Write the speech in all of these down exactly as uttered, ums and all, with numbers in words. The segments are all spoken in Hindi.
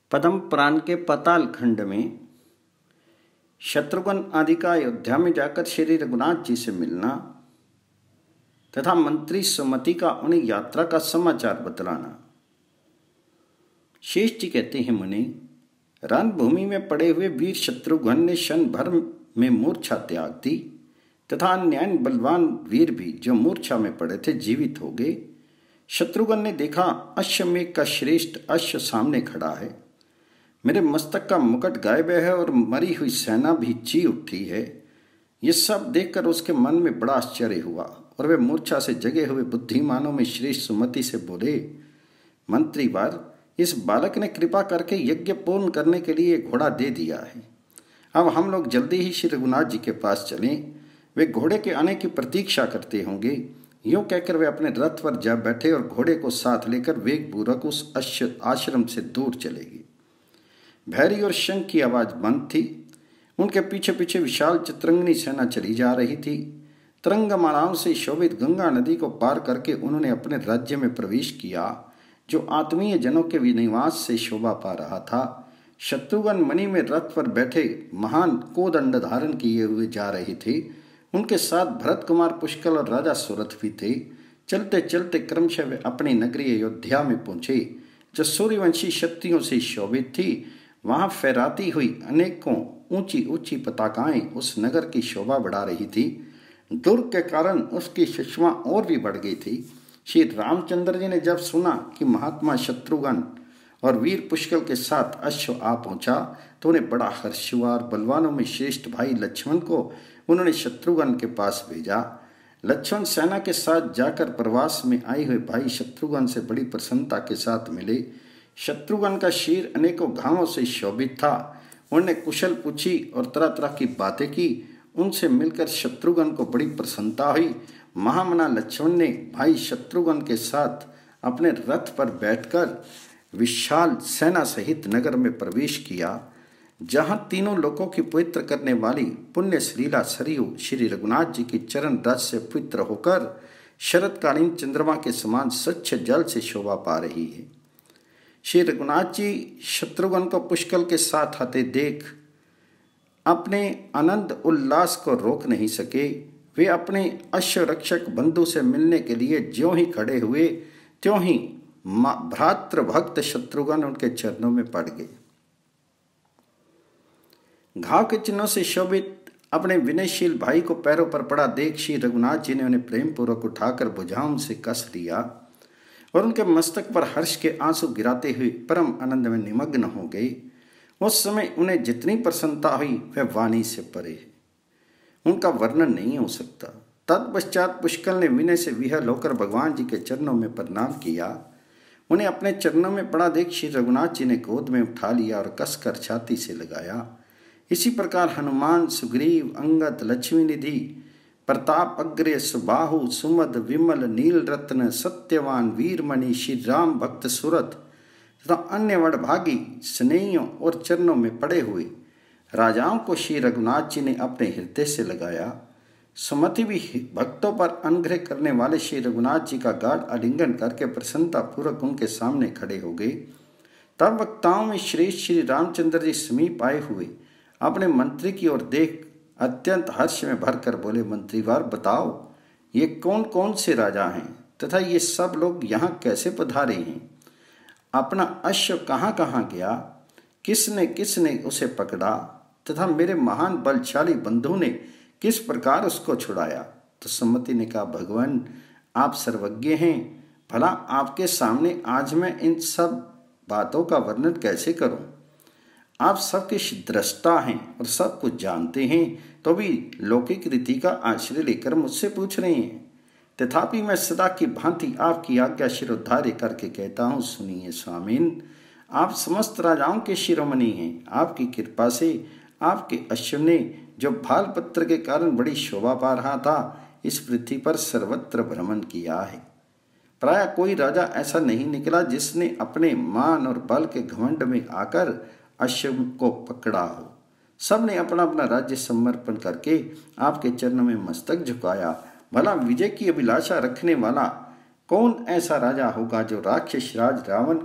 पद्म पुराण के पाताल खंड में शत्रुघ्न आदि का अयोध्या में जाकर श्री रघुनाथ जी से मिलना तथा मंत्री सुमति का उन्हें यात्रा का समाचार बतलाना। शेष जी कहते हैं, मुनि, रणभूमि में पड़े हुए वीर शत्रुघ्न ने क्षण भर में मूर्छा त्याग दी तथा अन्य बलवान वीर भी जो मूर्छा में पड़े थे जीवित हो गए। शत्रुघ्न ने देखा अश्वमेघ का श्रेष्ठ अश्व सामने खड़ा है, मेरे मस्तक का मुकुट गायब है और मरी हुई सेना भी ची उठी है। ये सब देखकर उसके मन में बड़ा आश्चर्य हुआ और वे मूर्छा से जगे हुए बुद्धिमानों में श्रेष्ठ सुमति से बोले, मंत्रीवर, इस बालक ने कृपा करके यज्ञ पूर्ण करने के लिए घोड़ा दे दिया है। अब हम लोग जल्दी ही श्री रघुनाथ जी के पास चलें, वे घोड़े के आने की प्रतीक्षा करते होंगे। यूं कहकर वे अपने रथ पर जा बैठे और घोड़े को साथ लेकर वेगपूर्वक उस आश्रम से दूर चले गए। भैरी और शंख की आवाज बंद थी। उनके पीछे पीछे विशाल चित्रंगनी सेना चली जा रही थी। तरंगमालाओं से शोभित गंगा नदी को पार करके उन्होंने अपने राज्य में प्रवेश किया, जो आत्मीय जनों के विनिवास से शोभा पा रहा था। शत्रुघ्न मणि में रथ पर बैठे महान कोदंड धारण किए हुए जा रहे थे। उनके साथ भरत कुमार पुष्कल और राजा सुरथ भी थे। चलते चलते क्रमशः वे अपनी नगरी अयोध्या में पहुंचे, जो सूर्यवंशी शक्तियों से शोभित थी। वहां फहराती हुई अनेकों ऊंची ऊंची पताकाएं उस नगर की शोभा बढ़ा रही थी। दुर्ग के कारण उसकी सुषमा और भी बढ़ गई थी। श्री रामचंद्र जी ने जब सुना कि महात्मा शत्रुघ्न और वीर पुष्कल के साथ अश्व आ पहुंचा तो उन्हें बड़ा हर्ष हुआ और बलवानों में श्रेष्ठ भाई लक्ष्मण को उन्होंने शत्रुघ्न के पास भेजा। लक्ष्मण सेना के साथ जाकर प्रवास में आए हुए भाई शत्रुघ्न से बड़ी प्रसन्नता के साथ मिले। शत्रुघ्न का शीर अनेकों घावों से शोभित था। उन्होंने कुशल पूछी और तरह तरह की बातें की। उनसे मिलकर शत्रुघ्न को बड़ी प्रसन्नता हुई। महामना लक्ष्मण ने भाई शत्रुघ्न के साथ अपने रथ पर बैठकर विशाल सेना सहित नगर में प्रवेश किया, जहां तीनों लोकों की पवित्र करने वाली पुण्य श्रीला सरयू श्री रघुनाथ जी की चरण रस से पवित्र होकर शरतकालीन चंद्रमा के समान स्वच्छ जल से शोभा पा रही है। श्री रघुनाथ जी शत्रुघ्न को पुष्कल के साथ आते देख अपने आनंद उल्लास को रोक नहीं सके। वे अपने अश्वरक्षक बंधु से मिलने के लिए ज्यों ही खड़े हुए त्यों ही भ्रातृ भक्त शत्रुघ्न उनके चरणों में पड़ गए। घाव के चिन्हों से शोभित अपने विनयशील भाई को पैरों पर पड़ा देख श्री रघुनाथ जी ने उन्हें प्रेम पूर्वक उठाकर भुजाओं से कस लिया और उनके मस्तक पर हर्ष के आंसू गिराते हुए परम आनंद में निमग्न हो गए। उस समय उन्हें जितनी प्रसन्नता हुई वह वाणी से परे है, उनका वर्णन नहीं हो सकता। तत्पश्चात पुष्कल ने विनय से विहल होकर भगवान जी के चरणों में प्रणाम किया। उन्हें अपने चरणों में पड़ा देख श्री रघुनाथ जी ने गोद में उठा लिया और कसकर छाती से लगाया। इसी प्रकार हनुमान, सुग्रीव, अंगद, लक्ष्मी निधि, प्रताप, अग्रे, सुबाहु, सुमद, विमल, नील रत्न, सत्यवान, वीरमणि, श्री राम भक्त सुरथ तथा अन्य वडभागी स्नेहियों और चरणों में पड़े हुए राजाओं को श्री रघुनाथ जी ने अपने हृदय से लगाया। सुमति भी भक्तों पर अनुग्रह करने वाले श्री रघुनाथ जी का गाढ़ आलिंगन करके प्रसन्नता पूर्वक उनके सामने खड़े हो गए। तब वक्ताओं में श्रेष्ठ श्री रामचंद्र जी समीप आए हुए अपने मंत्री की ओर देख अत्यंत हर्ष में भरकर बोले, मंत्रीवार, बताओ ये कौन कौन से राजा हैं तथा ये सब लोग यहाँ कैसे पधारे हैं? अपना अश्व कहाँ कहाँ गया? किसने किसने उसे पकड़ा तथा मेरे महान बलशाली बंधु ने किस प्रकार उसको छुड़ाया? तो सुमति ने कहा, भगवान, आप सर्वज्ञ हैं, भला आपके सामने आज मैं इन सब बातों का वर्णन कैसे करूं? आप सबके दृष्टा हैं और सब कुछ जानते हैं, तो भी लौकिक रीति का आश्रय लेकर मुझसे पूछ रहे हैं। तथापि मैं सदा की भांति आपकी आज्ञा शिरोधार्य करके कहता हूँ, सुनिए स्वामीन, आप समस्त राजाओं के शिरोमणि हैं। आपकी कृपा से आपके अश्व ने जो भाल पत्र के कारण बड़ी शोभा पा रहा था, इस पृथ्वी पर सर्वत्र भ्रमण किया है। प्राय कोई राजा ऐसा नहीं निकला जिसने अपने मान और बल के घमंड में आकर अश्व को पकड़ा हो। सब ने अपना अपना राज्य समर्पण करके आपके चरणों में मस्तक झुकाया। भला विजय की अभिलाषा रखने वाला कौन ऐसा राजा होगा जो राक्षस राज रावण के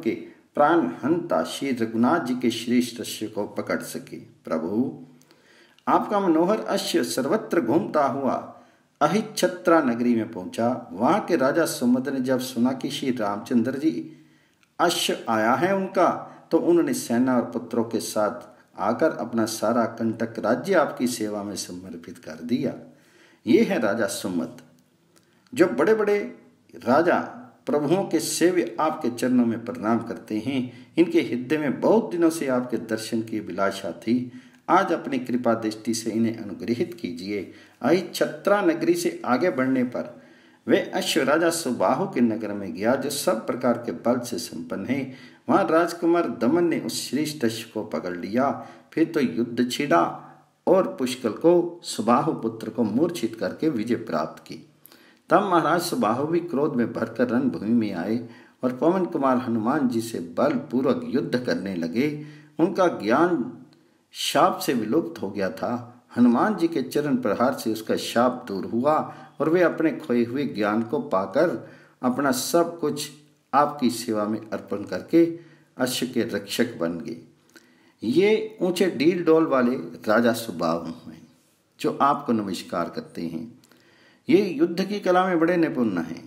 प्राण हंता श्री रघुनाथ जी के श्रेष्ठ अश्व को पकड़ सके। प्रभु, आपका मनोहर अश्व सर्वत्र घूमता हुआ अहिच्छत्रा नगरी में पहुंचा। वहां के राजा सुमद ने जब सुना कि श्री रामचंद्र जी अश्व आया है उनका, तो उन्होंने सेना और पुत्रों के साथ आकर अपना सारा कंटक राज्य आपकी सेवा में समर्पित कर दिया। ये है राजा सुमद। जो बड़े बड़े राजा प्रभुओं के सेव्य आपके चरणों में प्रणाम करते हैं, इनके हृदय में बहुत दिनों से आपके दर्शन की अभिलाषा थी। आज अपनी कृपा दृष्टि से इन्हें अनुग्रहित कीजिए। अहिच्छत्रा नगरी से आगे बढ़ने पर वे अश्व राजा सुबाहु के नगर में गया, जो सब प्रकार के बल से संपन्न है। वहां राजकुमार दमन ने उस श्रेष्ठ अश्व को पकड़ लिया। फिर तो युद्ध छिड़ा और पुष्कल को सुबाहु पुत्र को मूर्छित करके विजय प्राप्त की। तब महाराज सुबाहु भी क्रोध में भरकर रणभूमि में आए और पवन कुमार हनुमान जी से बलपूर्वक युद्ध करने लगे। उनका ज्ञान शाप से विलुप्त हो गया था। हनुमान जी के चरण प्रहार से उसका शाप दूर हुआ और वे अपने खोए हुए ज्ञान को पाकर अपना सब कुछ आपकी सेवा में अर्पण करके अश्व के रक्षक बन गए। ये ऊंचे डील डोल वाले राजा सुबाहु हैं, जो आपको नमस्कार करते हैं। ये युद्ध की कला में बड़े निपुण हैं।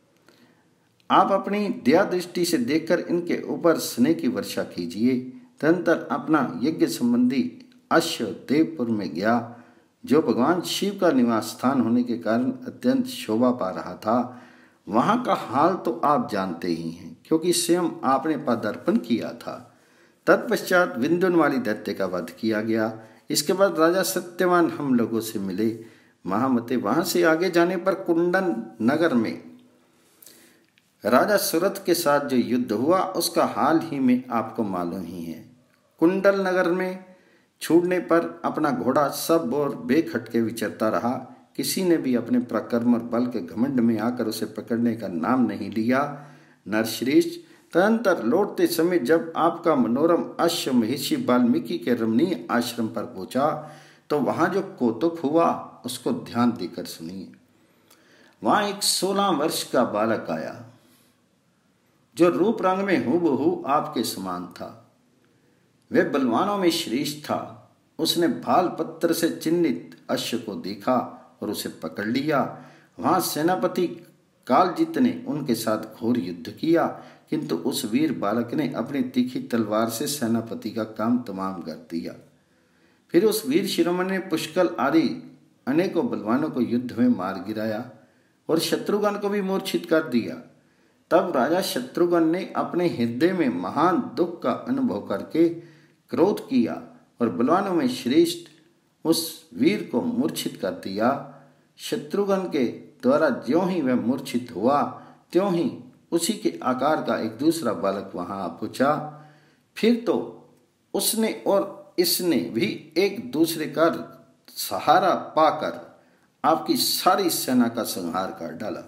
आप अपनी दया दृष्टि से देखकर इनके ऊपर स्नेह की वर्षा कीजिए। तदनंतर अपना यज्ञ संबंधी अश्व देवपुर में गया, जो भगवान शिव का निवास स्थान होने के कारण अत्यंत शोभा पा रहा था। वहां का हाल तो आप जानते ही हैं, क्योंकि स्वयं आपने पदार्पण किया था। तत्पश्चात विंध्य वाली दैत्य का वध किया गया। इसके बाद राजा सत्यवान हम लोगों से मिले। महामते, वहां से आगे जाने पर कुंडन नगर में राजा सुरथ के साथ जो युद्ध हुआ, उसका हाल ही में आपको मालूम ही है। कुंडल नगर में छूटने पर अपना घोड़ा सब और बेखटके विचरता रहा। किसी ने भी अपने पराक्रम और बल के घमंड में आकर उसे पकड़ने का नाम नहीं लिया। नरश्रेष्ठ, तदनंतर लौटते समय जब आपका मनोरम अश्व महर्षि वाल्मीकि के रमणीय आश्रम पर पहुंचा, तो वहां जो कौतुक हुआ उसको ध्यान देकर सुनिए। वहां एक सोलह वर्ष का बालक आया, जो रूप रंग में हूबहू आपके समान था। वह बलवानों में श्रेष्ठ था। उसने भाल पत्र से चिन्हित अश्व को देखा और उसे पकड़ लिया। वहां सेनापति कालजीत ने उनके साथ घोर युद्ध किया, किंतु उस वीर बालक ने अपनी तीखी तलवार से सेनापति का काम तमाम कर दिया। फिर उस वीर शिरोमणि ने पुष्कल आदि अनेकों बलवानों को युद्ध में मार गिराया और शत्रुघ्न को भी मूर्छित कर दिया। तब राजा शत्रुघ्न ने अपने हृदय में महान दुख का अनुभव करके क्रोध किया और बलवानों में श्रेष्ठ उस वीर को मूर्छित कर दिया। शत्रुघ्न के द्वारा ज्यों ही वह मूर्छित हुआ, त्यों ही उसी के आकार का एक दूसरा बालक वहां आ पहुंचा। फिर तो उसने और इसने भी एक दूसरे का सहारा पाकर आपकी सारी सेना का संहार कर डाला।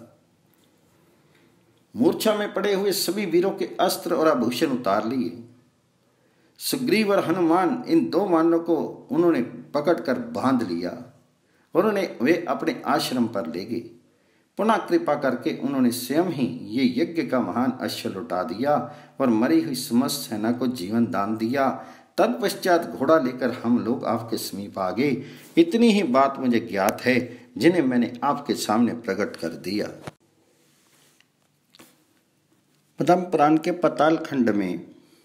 मूर्छा में पड़े हुए सभी वीरों के अस्त्र और आभूषण उतार लिए। सुग्रीव और हनुमान, इन दो वानरों को उन्होंने पकड़कर बांध लिया और उन्हें वे अपने आश्रम पर ले गए। पुनः कृपा करके उन्होंने स्वयं ही ये यज्ञ का महान अश्व लौटा दिया और मरी हुई समस्त सेना को जीवन दान दिया। तत्पश्चात घोड़ा लेकर हम लोग आपके समीप आ गए। इतनी ही बात मुझे ज्ञात है, जिन्हें मैंने आपके सामने प्रकट कर दिया। पद्म पुराण के पाताल खंड में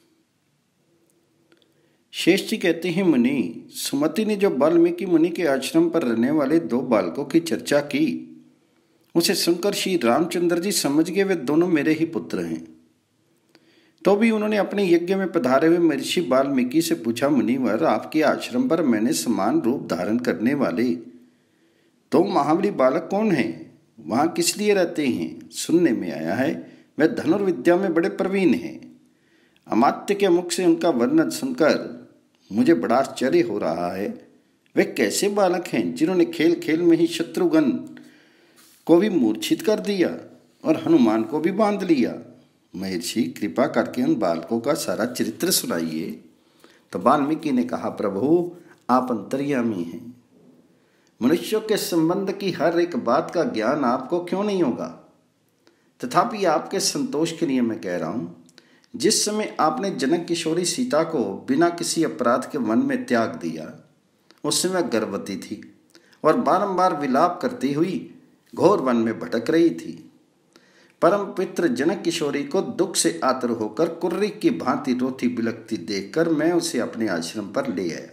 शेष जी कहते हैं, मुनि, सुमति ने जो वाल्मीकि मुनि के आश्रम पर रहने वाले दो बालकों की चर्चा की, उसे सुनकर श्री रामचंद्र जी समझ गए वे दोनों मेरे ही पुत्र हैं। तो भी उन्होंने अपने यज्ञ में पधारे हुए महर्षि वाल्मीकि से पूछा, मुनिवर, आपके आश्रम पर मैंने समान रूप धारण करने वाले दो महाबली बालक कौन हैं? वहां किस लिए रहते हैं? सुनने में आया है वे धनुर्विद्या में बड़े प्रवीण हैं। अमात्य के मुख से उनका वर्णन सुनकर मुझे बड़ा आश्चर्य हो रहा है। वे कैसे बालक हैं जिन्होंने खेल खेल में ही शत्रुघ्न को भी मूर्छित कर दिया और हनुमान को भी बांध लिया। महर्षि, कृपा करके उन बालकों का सारा चरित्र सुनाइए। तो वाल्मीकि ने कहा, प्रभु, आप अंतर्यामी हैं। मनुष्यों के संबंध की हर एक बात का ज्ञान आपको क्यों नहीं होगा? तथापि आपके संतोष के लिए मैं कह रहा हूं, जिस समय आपने जनक किशोरी सीता को बिना किसी अपराध के वन में त्याग दिया, उस समय गर्भवती थी और बारंबार विलाप करती हुई घोर वन में भटक रही थी। परम पित्र जनक किशोरी को दुख से आतुर होकर कुर्री की भांति रोती बिलखती देखकर मैं उसे अपने आश्रम पर ले आया।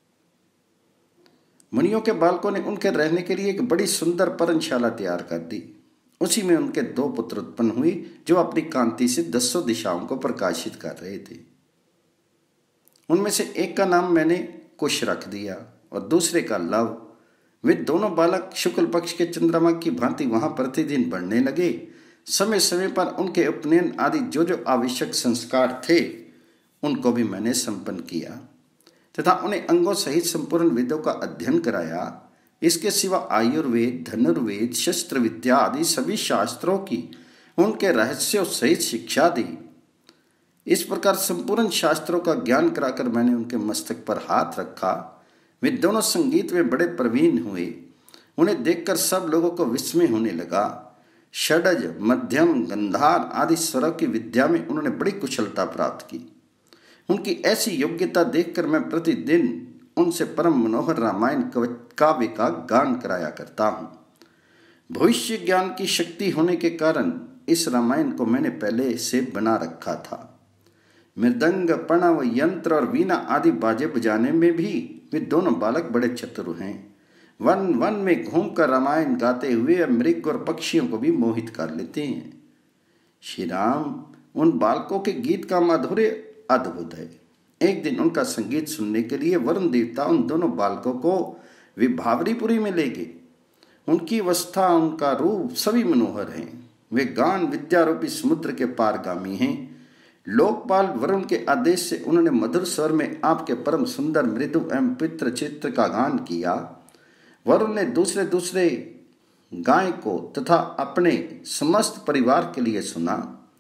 मुनियों के बालकों ने उनके रहने के लिए एक बड़ी सुंदर पर्णशाला तैयार कर दी। उसी में उनके दो पुत्र उत्पन्न हुए जो अपनी कांति से दसों दिशाओं को प्रकाशित कर रहे थे। उनमें से एक का नाम मैंने कुश रख दिया और दूसरे का लव। वे दोनों बालक शुक्ल पक्ष के चंद्रमा की भांति वहां प्रतिदिन बढ़ने लगे। समय समय पर उनके उपनयन आदि जो जो आवश्यक संस्कार थे उनको भी मैंने संपन्न किया तथा उन्हें अंगों सहित संपूर्ण वेदों का अध्ययन कराया। इसके सिवा आयुर्वेद, धनुर्वेद, शस्त्र विद्या आदि सभी शास्त्रों की उनके रहस्यों सहित शिक्षा दी। इस प्रकार संपूर्ण शास्त्रों का ज्ञान कराकर मैंने उनके मस्तक पर हाथ रखा। वे दोनों संगीत में बड़े प्रवीण हुए। उन्हें देखकर सब लोगों को विस्मय होने लगा। षडज, मध्यम, गंधार आदि स्वरों की विद्या में उन्होंने बड़ी कुशलता प्राप्त की। उनकी ऐसी योग्यता देखकर मैं प्रतिदिन उनसे परम मनोहर रामायण काव्य का गान कराया करता हूँ। भविष्य ज्ञान की शक्ति होने के कारण इस रामायण को मैंने पहले से बना रखा था। मृदंग, प्रणव, यंत्र और वीणा आदि बाजे बजाने में भी वे दोनों बालक बड़े चतुर हैं। वन वन में घूमकर रामायण गाते हुए मृग और पक्षियों को भी मोहित कर लेते हैं। श्री राम, उन बालकों के गीत का माधुर्य अद्भुत है। एक दिन उनका संगीत सुनने के लिए वरुण देवता उन दोनों बालकों को विभावरीपुरी में ले गए। उनकी अवस्था, उनका रूप सभी मनोहर हैं। वे गान विद्यारूपी समुद्र के पारगामी हैं। लोकपाल वरुण के आदेश से उन्होंने मधुर स्वर में आपके परम सुंदर मृदु एवं पित्र चित्र का गान किया। वरुण ने दूसरे दूसरे गाय को तथा अपने समस्त परिवार के लिए सुना।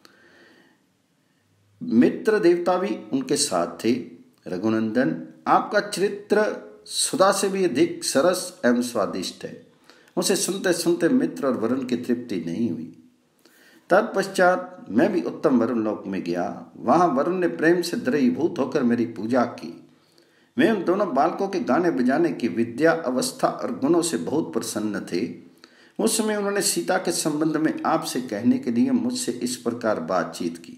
मित्र देवता भी उनके साथ थे। रघुनंदन, आपका चरित्र सुधा से भी अधिक सरस एवं स्वादिष्ट है। उसे सुनते सुनते मित्र और वरुण की तृप्ति नहीं हुई। तत्पश्चात मैं भी उत्तम वरुण लोक में गया। वहां वरुण ने प्रेम से द्रवीभूत होकर मेरी पूजा की। वे उन दोनों बालकों के गाने बजाने की विद्या, अवस्था और गुणों से बहुत प्रसन्न थे। उस समय उन्होंने सीता के संबंध में आपसे कहने के लिए मुझसे इस प्रकार बातचीत की।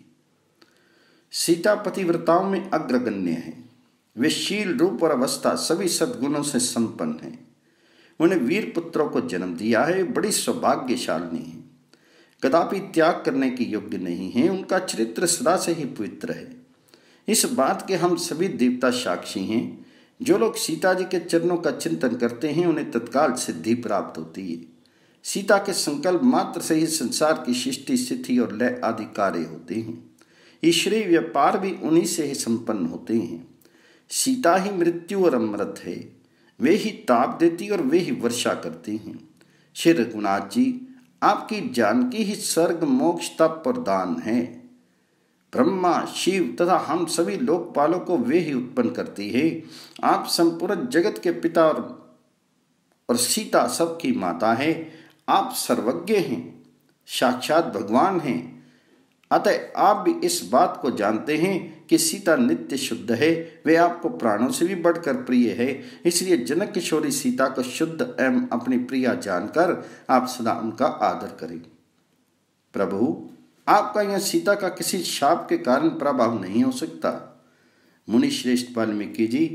सीता पतिव्रताओं में अग्रगण्य है। वे शील, रूप और अवस्था सभी सद्गुणों से संपन्न हैं। उन्हें वीर पुत्रों को जन्म दिया है। बड़ी सौभाग्यशालिनी है। कदापि त्याग करने की योग्य नहीं है। उनका चरित्र सदा से ही पवित्र है। इस बात के हम सभी देवता साक्षी हैं। जो लोग सीता जी के चरणों का चिंतन करते हैं उन्हें तत्काल सिद्धि प्राप्त होती है। सीता के संकल्प मात्र से ही संसार की सृष्टि, स्थिति और लय आदि कार्य होते हैं। ईश्वरीय व्यापार भी उन्हीं से ही संपन्न होते हैं। सीता ही मृत्यु और अमृत है। वे ही ताप देती और वे ही वर्षा करती हैं। श्री रघुनाथ जी, आपकी जानकी ही स्वर्ग, मोक्ष, तप और दान है। ब्रह्मा, शिव तथा हम सभी लोकपालों को वे ही उत्पन्न करती है। आप संपूर्ण जगत के पिता और, और सीता सबकी माता है। आप सर्वज्ञ हैं, साक्षात भगवान हैं। अतः आप भी इस बात को जानते हैं कि सीता नित्य शुद्ध है। वे आपको प्राणों से भी बढ़कर प्रिय है। इसलिए जनक किशोरी सीता को शुद्ध एवं अपनी प्रिया जानकर आप सदा उनका आदर करें। प्रभु, आपका यह सीता का किसी शाप के कारण प्रभाव नहीं हो सकता। मुनि श्रेष्ठ वाल्मीकि जी,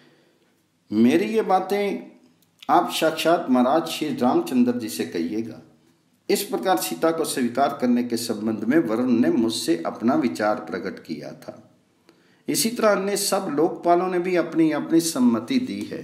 मेरी ये बातें आप साक्षात महाराज श्री रामचंद्र जी से कहिएगा। इस प्रकार सीता को स्वीकार करने के संबंध में वरुण ने मुझसे अपना विचार प्रकट किया था। इसी तरह अन्य सब लोकपालों ने भी अपनी अपनी सम्मति दी है।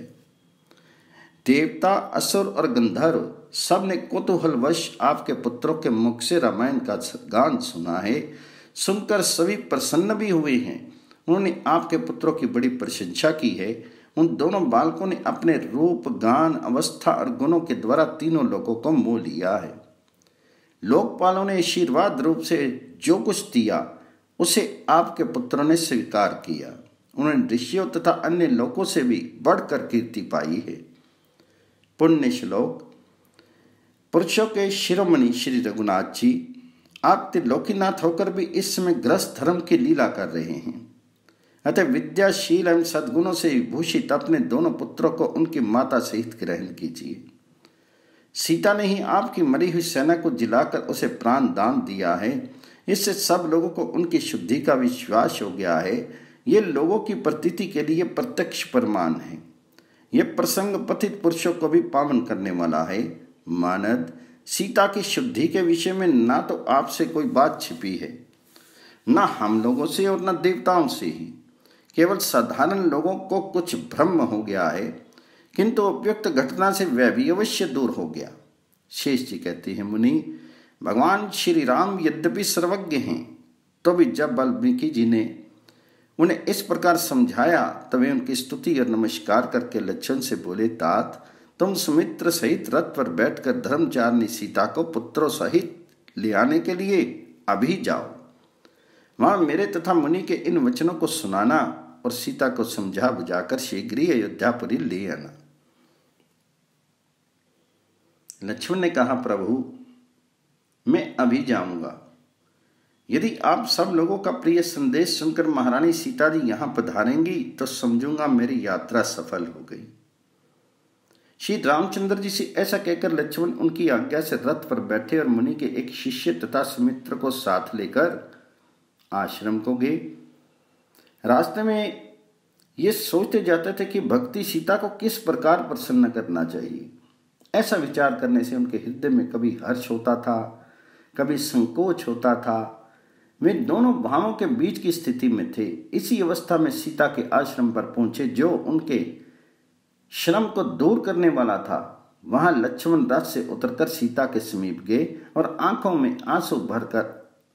देवता, असुर और गंधर्व सब ने कौतूहलवश आपके पुत्रों के मुख से रामायण का गान सुना है। सुनकर सभी प्रसन्न भी हुए हैं। उन्होंने आपके पुत्रों की बड़ी प्रशंसा की है। उन दोनों बालकों ने अपने रूप, गान, अवस्था और गुणों के द्वारा तीनों लोगों को मोह लिया है। लोकपालों ने आशीर्वाद रूप से जो कुछ दिया उसे आपके पुत्रों ने स्वीकार किया। उन्होंने ऋषियों तथा अन्य लोगों से भी बढ़कर कीर्ति पाई है। पुण्य श्लोक। पुरुषों के शिरोमणि श्री रघुनाथ जी, आप त्रिलोकीनाथ होकर भी इस समय ग्रस्त धर्म की लीला कर रहे हैं। अतः विद्याशील एवं सद्गुणों से विभूषित अपने दोनों पुत्रों को उनकी माता सहित ग्रहण कीजिए। सीता ने ही आपकी मरी हुई सेना को जिलाकर उसे प्राण दान दिया है। इससे सब लोगों को उनकी शुद्धि का विश्वास हो गया है। ये लोगों की प्रतीति के लिए प्रत्यक्ष प्रमाण है। यह प्रसंग पतित पुरुषों को भी पावन करने वाला है। मानद, सीता की शुद्धि के विषय में ना तो आपसे कोई बात छिपी है, ना हम लोगों से और न देवताओं से ही। केवल साधारण लोगों को कुछ भ्रम हो गया है, किंतु उपयुक्त घटना से वह भी अवश्य दूर हो गया। शेष जी कहते हैं, मुनि, भगवान श्री राम यद्यपि सर्वज्ञ हैं, तो भी जब वाल्मीकि जी ने उन्हें इस प्रकार समझाया तब वे उनकी स्तुति और नमस्कार करके लक्ष्मण से बोले, तात, तुम सुमित्र सहित रथ पर बैठकर धर्मचारिणी सीता को पुत्रों सहित ले आने के लिए अभी जाओ। वहां मेरे तथा मुनि के इन वचनों को सुनाना और सीता को समझा बुझाकर शीघ्र ही अयोध्यापुरी ले आना। लक्ष्मण ने कहा, प्रभु, मैं अभी जाऊंगा। यदि आप सब लोगों का प्रिय संदेश सुनकर महारानी सीता जी यहां पधारेंगी तो समझूंगा मेरी यात्रा सफल हो गई। श्री रामचंद्र जी से ऐसा कहकर लक्ष्मण उनकी आज्ञा से रथ पर बैठे और मुनि के एक शिष्य तथा सुमित्र को साथ लेकर आश्रम को गए। रास्ते में ये सोचते जाते थे कि भक्ति सीता को किस प्रकार प्रसन्न करना चाहिए। ऐसा विचार करने से उनके हृदय में कभी हर्ष होता था, कभी संकोच होता था। वे दोनों भावों के बीच की स्थिति में थे। इसी अवस्था में सीता के आश्रम पर पहुंचे, जो उनके श्रम को दूर करने वाला था। वहां लक्ष्मण रथ से उतरकर सीता के समीप गए और आंखों में आंसू भरकर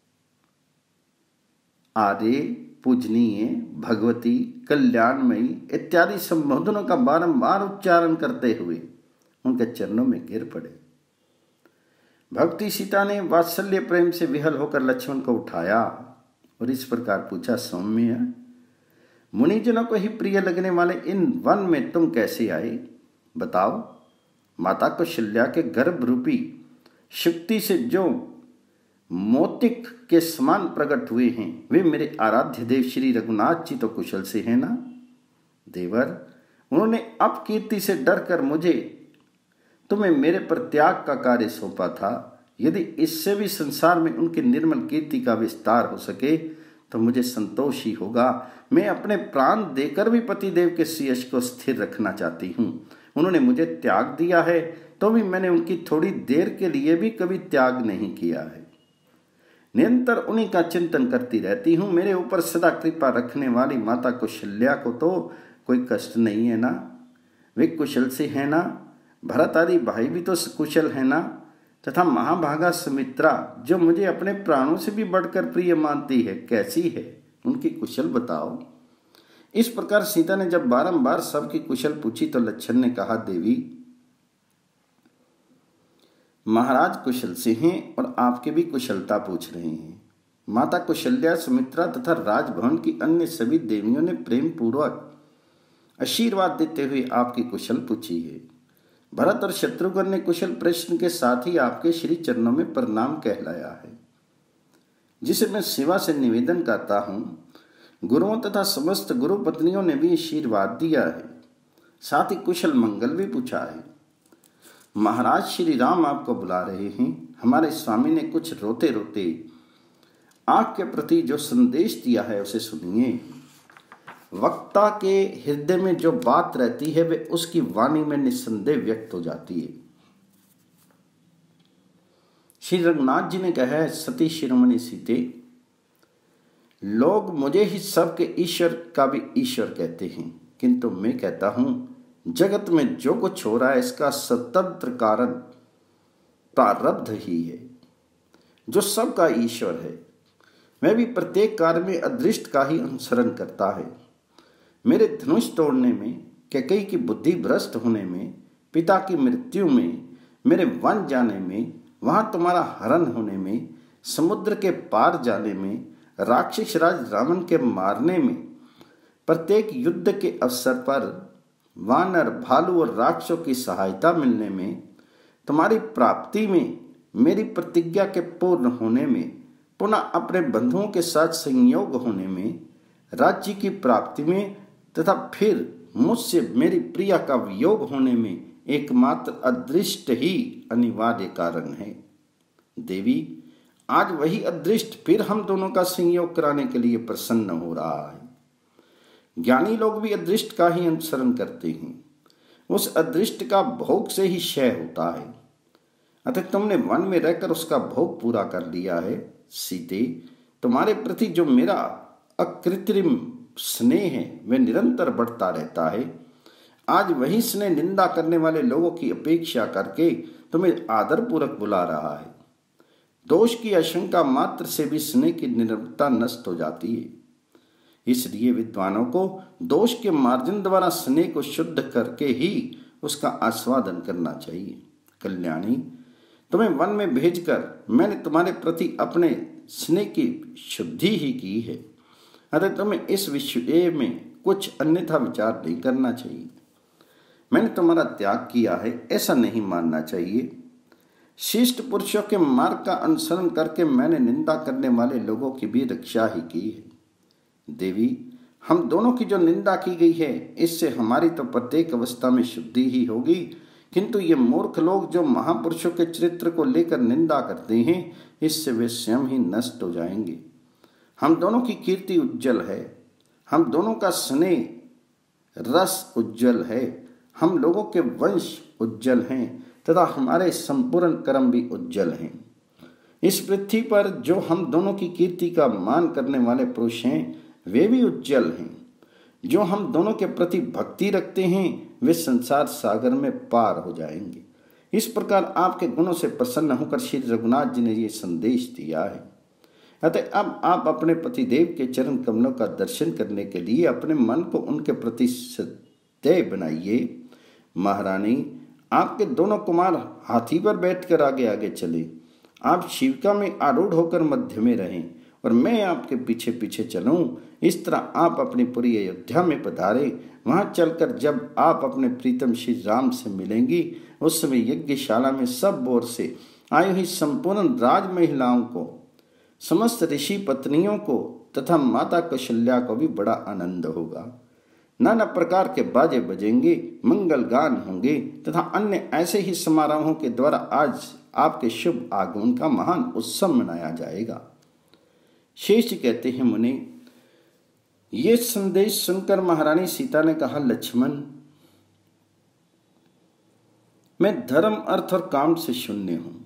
आर्य, पूजनीय, भगवती, कल्याणमयी इत्यादि संबोधनों का बारंबार उच्चारण करते हुए उनके चरणों में गिर पड़े। भक्ति सीता ने वात्सल्य प्रेम से विहल होकर लक्ष्मण को उठाया और इस प्रकार पूछा, सौम्य, मुनिजनों को ही प्रिय लगने वाले इन वन में तुम कैसे आए? बताओ। माता कौशल्या के गर्भ रूपी शक्ति से जो मोतिक के समान प्रकट हुए हैं, वे मेरे आराध्य देव श्री रघुनाथ जी तो कुशल से हैं ना? देवर, उन्होंने अपकीर्ति से डरकर मुझे तुम्हें मेरे पर त्याग का कार्य सौंपा था। यदि इससे भी संसार में उनकी निर्मल कीर्ति का विस्तार हो सके तो मुझे संतोष ही होगा। मैं अपने प्राण देकर भी पतिदेव के श्रेयस को स्थिर रखना चाहती हूँ। उन्होंने मुझे त्याग दिया है तो भी मैंने उनकी थोड़ी देर के लिए भी कभी त्याग नहीं किया है। निरंतर उन्हीं का चिंतन करती रहती हूँ। मेरे ऊपर सदा कृपा रखने वाली माता कौशल्या को तो कोई कष्ट नहीं है ना? वे कुशल से है ना? भरत आदि भाई भी तो कुशल है ना? तथा महाभागा सुमित्रा, जो मुझे अपने प्राणों से भी बढ़कर प्रिय मानती है, कैसी है? उनकी कुशल बताओ। इस प्रकार सीता ने जब बारंबार सबकी कुशल पूछी तो लक्ष्मण ने कहा, देवी, महाराज कुशल से हैं और आपके भी कुशलता पूछ रहे हैं। माता कौशल्या, सुमित्रा तथा राजभवन की अन्य सभी देवियों ने प्रेम पूर्वक आशीर्वाद देते हुए आपकी कुशल पूछी है। भरत और शत्रुघ्न ने कुशल प्रश्न के साथ ही आपके श्री चरणों में प्रणाम कहलाया है, जिसे मैं सेवा से निवेदन करता हूँ। गुरुओं तथा समस्त गुरु पत्नियों ने भी आशीर्वाद दिया है, साथ ही कुशल मंगल भी पूछा है। महाराज श्री राम आपको बुला रहे हैं। हमारे स्वामी ने कुछ रोते रोते आपके प्रति जो संदेश दिया है उसे सुनिए। वक्ता के हृदय में जो बात रहती है वे उसकी वाणी में निस्संदेह व्यक्त हो जाती है। श्री रघुनाथ जी ने कहा है, सती शिरोमणि सीते, लोग मुझे ही सबके ईश्वर का भी ईश्वर कहते हैं, किंतु मैं कहता हूं जगत में जो कुछ हो रहा है इसका स्वतंत्र कारण प्रारब्ध ही है, जो सबका ईश्वर है। मैं भी प्रत्येक कार्य में अदृष्ट का ही अनुसरण करता है। मेरे धनुष तोड़ने में, कैकेयी की बुद्धि भ्रष्ट होने में, पिता की मृत्यु में, मेरे वन जाने में, वहां तुम्हारा हरण होने में, समुद्र के पार जाने में, राक्षस राज रावण के मारने में, प्रत्येक युद्ध के अवसर पर वानर, भालू और राक्षसों की सहायता मिलने में, तुम्हारी प्राप्ति में, मेरी प्रतिज्ञा के पूर्ण होने में, पुनः अपने बंधुओं के साथ संयोग होने में, राज्य की प्राप्ति में तथा फिर मुझसे मेरी प्रिया का वियोग होने में एकमात्र अदृष्ट ही अनिवार्य कारण है। देवी, आज वही अदृष्ट फिर हम दोनों का संयोग कराने के लिए प्रसन्न हो रहा है। ज्ञानी लोग भी अदृष्ट का ही अनुसरण करते हैं। उस अदृष्ट का भोग से ही क्षय होता है। अतः तुमने वन में रहकर उसका भोग पूरा कर लिया है। सीते, तुम्हारे प्रति जो मेरा अकृत्रिम स्नेह है वह निरंतर बढ़ता रहता है। आज वही स्नेह निंदा करने वाले लोगों की अपेक्षा करके तुम्हें आदरपूर्वक बुला रहा है। दोष की आशंका मात्र से भी स्नेह की निर्मलता नष्ट हो जाती है। इसलिए विद्वानों को दोष के मार्जन द्वारा स्नेह को शुद्ध करके ही उसका आस्वादन करना चाहिए। कल्याणी, तुम्हें वन में भेजकर मैंने तुम्हारे प्रति अपने स्नेह की शुद्धि ही की है। अतः तुम्हें इस विषय में कुछ अन्यथा विचार नहीं करना चाहिए। मैंने तुम्हारा त्याग किया है ऐसा नहीं मानना चाहिए। शिष्ट पुरुषों के मार्ग का अनुसरण करके मैंने निंदा करने वाले लोगों की भी रक्षा ही की है। देवी, हम दोनों की जो निंदा की गई है इससे हमारी तो प्रत्येक अवस्था में शुद्धि ही होगी, किंतु ये मूर्ख लोग जो महापुरुषों के चरित्र को लेकर निंदा करते हैं इससे वे स्वयं ही नष्ट हो जाएंगे। हम दोनों की कीर्ति उज्जवल है, हम दोनों का स्नेह रस उज्जवल है, हम लोगों के वंश उज्जवल हैं तथा हमारे संपूर्ण कर्म भी उज्जवल हैं। इस पृथ्वी पर जो हम दोनों की कीर्ति का मान करने वाले पुरुष हैं वे भी उज्जवल हैं। जो हम दोनों के प्रति भक्ति रखते हैं वे संसार सागर में पार हो जाएंगे। इस प्रकार आपके गुणों से प्रसन्न होकर श्री रघुनाथ जी ने ये संदेश दिया है। अतः अब आप अपने पतिदेव के चरण कमलों का दर्शन करने के लिए अपने मन को उनके प्रति सदैव बनाइए। महारानी, आपके दोनों कुमार हाथी पर बैठकर आगे आगे चले। आप शिविका में आरूढ़ होकर मध्य में रहें और मैं आपके पीछे पीछे चलूं। इस तरह आप अपनी पूरी अयोध्या में पधारे। वहां चलकर जब आप अपने प्रीतम श्री राम से मिलेंगी उस समय यज्ञशाला में सब ओर से आई हुई संपूर्ण राज महिलाओं को, समस्त ऋषि पत्नियों को तथा माता कौशल्या को भी बड़ा आनंद होगा। नाना प्रकार के बाजे बजेंगे, मंगल गान होंगे तथा अन्य ऐसे ही समारोहों के द्वारा आज आपके शुभ आगमन का महान उत्सव मनाया जाएगा। शेष जी कहते हैं, मुनि, ये संदेश सुनकर महारानी सीता ने कहा, लक्ष्मण, मैं धर्म अर्थ और काम से शून्य हूं।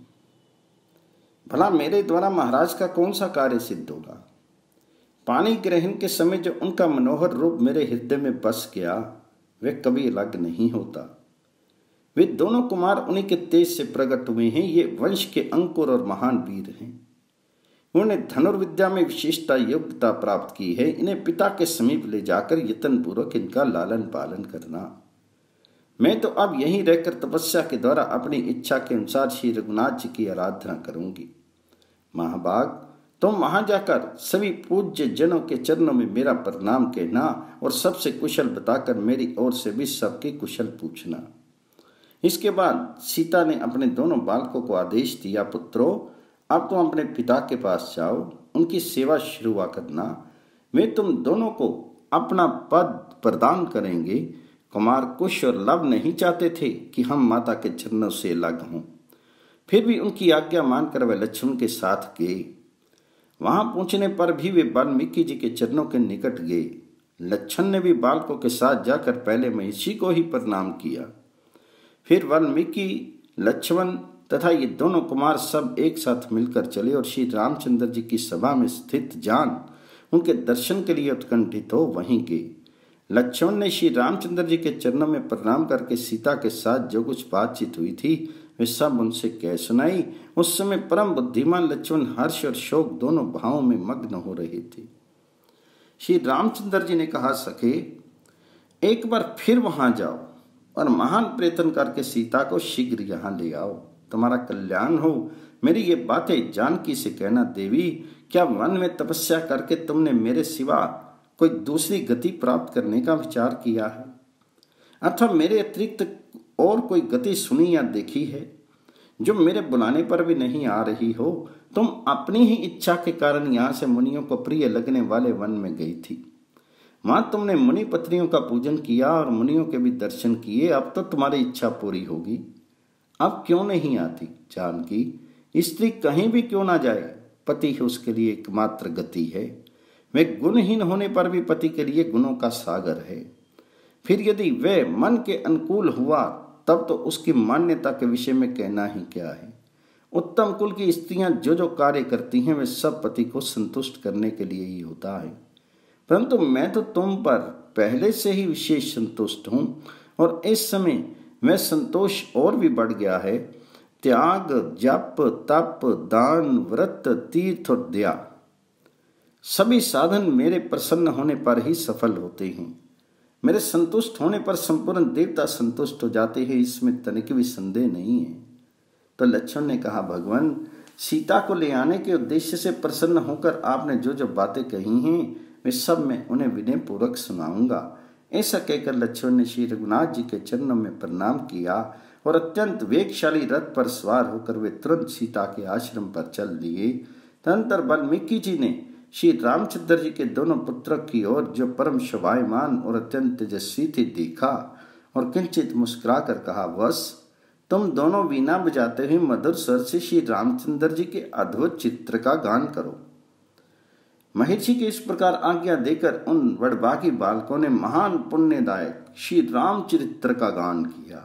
भला मेरे द्वारा महाराज का कौन सा कार्य सिद्ध होगा। पानी ग्रहण के समय जो उनका मनोहर रूप मेरे हृदय में बस गया वह कभी अलग नहीं होता। वे दोनों कुमार उन्हीं के तेज से प्रकट हुए हैं। ये वंश के अंकुर और महान वीर हैं। उन्होंने धनुर्विद्या में विशिष्ट योग्यता प्राप्त की है। इन्हें पिता के समीप ले जाकर यत्न पूर्वक इनका लालन पालन करना। मैं तो अब यहीं रहकर तपस्या के द्वारा अपनी इच्छा के अनुसार श्री रघुनाथ जी की आराधना करूंगी। महाभाग, तुम तो वहां जाकर सभी पूज्य जनों के चरणों में मेरा प्रणाम कहना और सबसे कुशल बताकर मेरी ओर से भी सबके कुशल पूछना। इसके बाद सीता ने अपने दोनों बालकों को आदेश दिया, पुत्रों, अब तुम अपने पिता के पास जाओ, उनकी सेवा शुरू करना। वे तुम दोनों को अपना पद प्रदान करेंगे। कुमार कुश और लव नहीं चाहते थे कि हम माता के चरणों से अलग हों, फिर भी उनकी आज्ञा मानकर वे लक्ष्मण के साथ गए। वहां पहुंचने पर भी वे वाल्मीकि जी के चरणों के निकट गए। लक्ष्मण ने भी बालकों के साथ जाकर पहले महिषी को ही प्रणाम किया। फिर वाल्मीकि, लक्ष्मण तथा ये दोनों कुमार सब एक साथ मिलकर चले और श्री रामचंद्र जी की सभा में स्थित जान उनके दर्शन के लिए उत्कंठित हो वहीं गए। लक्ष्मण ने श्री रामचंद्र जी के चरणों में प्रणाम करके सीता के साथ जो कुछ बातचीत हुई थी वे सब उनसे कह सुनाई। उस समय परम बुद्धिमान लक्ष्मण हर्ष और शोक दोनों भावों में मग्न हो रहे थे। श्री रामचंद्र जी ने कहा, सखे, एक बार फिर वहां जाओ और महान प्रयत्न करके सीता को शीघ्र यहाँ ले आओ। तुम्हारा कल्याण हो। मेरी ये बातें जानकी से कहना। देवी, क्या वन में तपस्या करके तुमने मेरे सिवा कोई दूसरी गति प्राप्त करने का विचार किया है अथवा मेरे अतिरिक्त और कोई गति सुनी या देखी है? जो मेरे बुलाने पर भी नहीं आ रही हो। तुम अपनी ही इच्छा के कारण यहाँ से मुनियों को प्रिय लगने वाले वन में गई थी। वहां तुमने मुनि पत्नियों का पूजन किया और मुनियों के भी दर्शन किए। अब तो तुम्हारी इच्छा पूरी होगी। अब क्यों नहीं आती जानकी? स्त्री कहीं भी क्यों ना जाए, पति ही उसके लिए एकमात्र गति है। वे गुणहीन होने पर भी पति के लिए गुणों का सागर है। फिर यदि वे मन के अनुकूल हुआ तब तो उसकी मान्यता के विषय में कहना ही क्या है। उत्तम कुल की स्त्रियां जो जो कार्य करती हैं वे सब पति को संतुष्ट करने के लिए ही होता है। परंतु मैं तो तुम पर पहले से ही विशेष संतुष्ट हूं और इस समय वह संतोष और भी बढ़ गया है। त्याग, जप, तप, दान, व्रत, तीर्थ और दया सभी साधन मेरे प्रसन्न होने पर ही सफल होते हैं। मेरे संतुष्ट होने पर संपूर्ण देवता संतुष्ट हो जाते हैं, इसमें तनिक भी संदेह नहीं है। तो लक्ष्मण ने कहा, भगवान, सीता को ले आने के उद्देश्य से प्रसन्न होकर आपने जो जो बातें कही हैं वे सब मैं उन्हें विनय पूर्वक सुनाऊंगा। ऐसा कहकर लक्ष्मण ने श्री रघुनाथ जी के चरणों में प्रणाम किया और अत्यंत वेगशाली रथ पर सवार होकर वे तुरंत सीता के आश्रम पर चल दिए। तदनंतर वाल्मीकि जी ने श्री रामचंद्र जी के दोनों पुत्रों की ओर, जो परम शोभायमान और अत्यंत तेजस्वी थे, देखा और किंचित मुस्कुरा कर कहा, वस तुम दोनों वीणा बजाते हुए मधुर स्वर से श्री रामचंद्र जी के अद्भुत चित्र का गान करो। महर्षि के इस प्रकार आज्ञा देकर उन वडभागी बालकों ने महान पुण्यदायक श्री रामचरित्र का गान किया,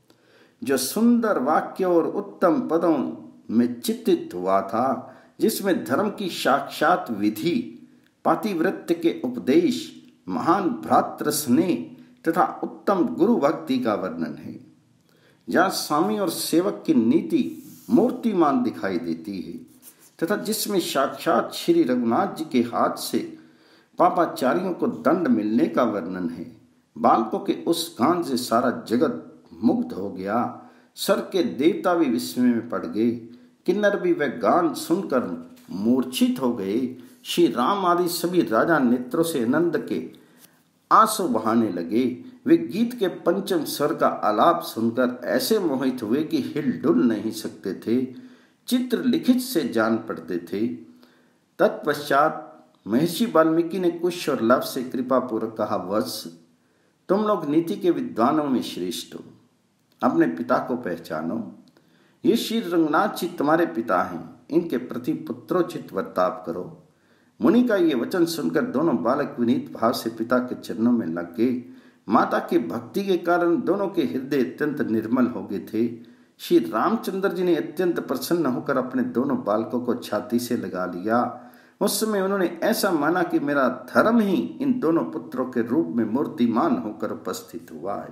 जो सुंदर वाक्य और उत्तम पदों में चित्रित हुआ था, जिसमें धर्म की साक्षात विधि, पातिव्रत्य के उपदेश, महान भ्रातृ स्नेह तथा उत्तम गुरु भक्ति का वर्णन है। जहाँ स्वामी और सेवक की नीति मूर्तिमान दिखाई देती है तथा जिसमें साक्षात श्री रघुनाथ जी के हाथ से पापाचारियों को दंड मिलने का वर्णन है। बालकों के उस गान से सारा जगत मुग्ध हो गया। स्वर के देवता भी विस्मय में पड़ गए। किन्नर भी वह गान सुनकर मूर्छित हो गए। श्री राम आदि सभी राजा नेत्रों से आनंद के आंसू बहाने लगे। वे गीत के पंचम स्वर का आलाप सुनकर ऐसे मोहित हुए कि हिलडुल नहीं सकते थे, चित्र लिखित से जान पड़ते थे। तत्पश्चात महर्षि वाल्मीकि ने कुश और लव से कृपा पूर्वक कहा, वत्स तुम लोग नीति के विद्वानों में श्रेष्ठ हो, अपने पिता को पहचानो। ये श्री रघुनाथ जी तुम्हारे पिता हैं, इनके प्रति पुत्रोचित वर्ताव करो। मुनि का ये वचन सुनकर दोनों बालक विनीत भाव से पिता के चरणों में लग गए। माता की भक्ति के कारण दोनों के हृदय अत्यंत निर्मल हो गए थे। श्री रामचंद्र जी ने अत्यंत प्रसन्न होकर अपने दोनों बालकों को छाती से लगा लिया। उस समय उन्होंने ऐसा माना कि मेरा धर्म ही इन दोनों पुत्रों के रूप में मूर्तिमान होकर उपस्थित हुआ है।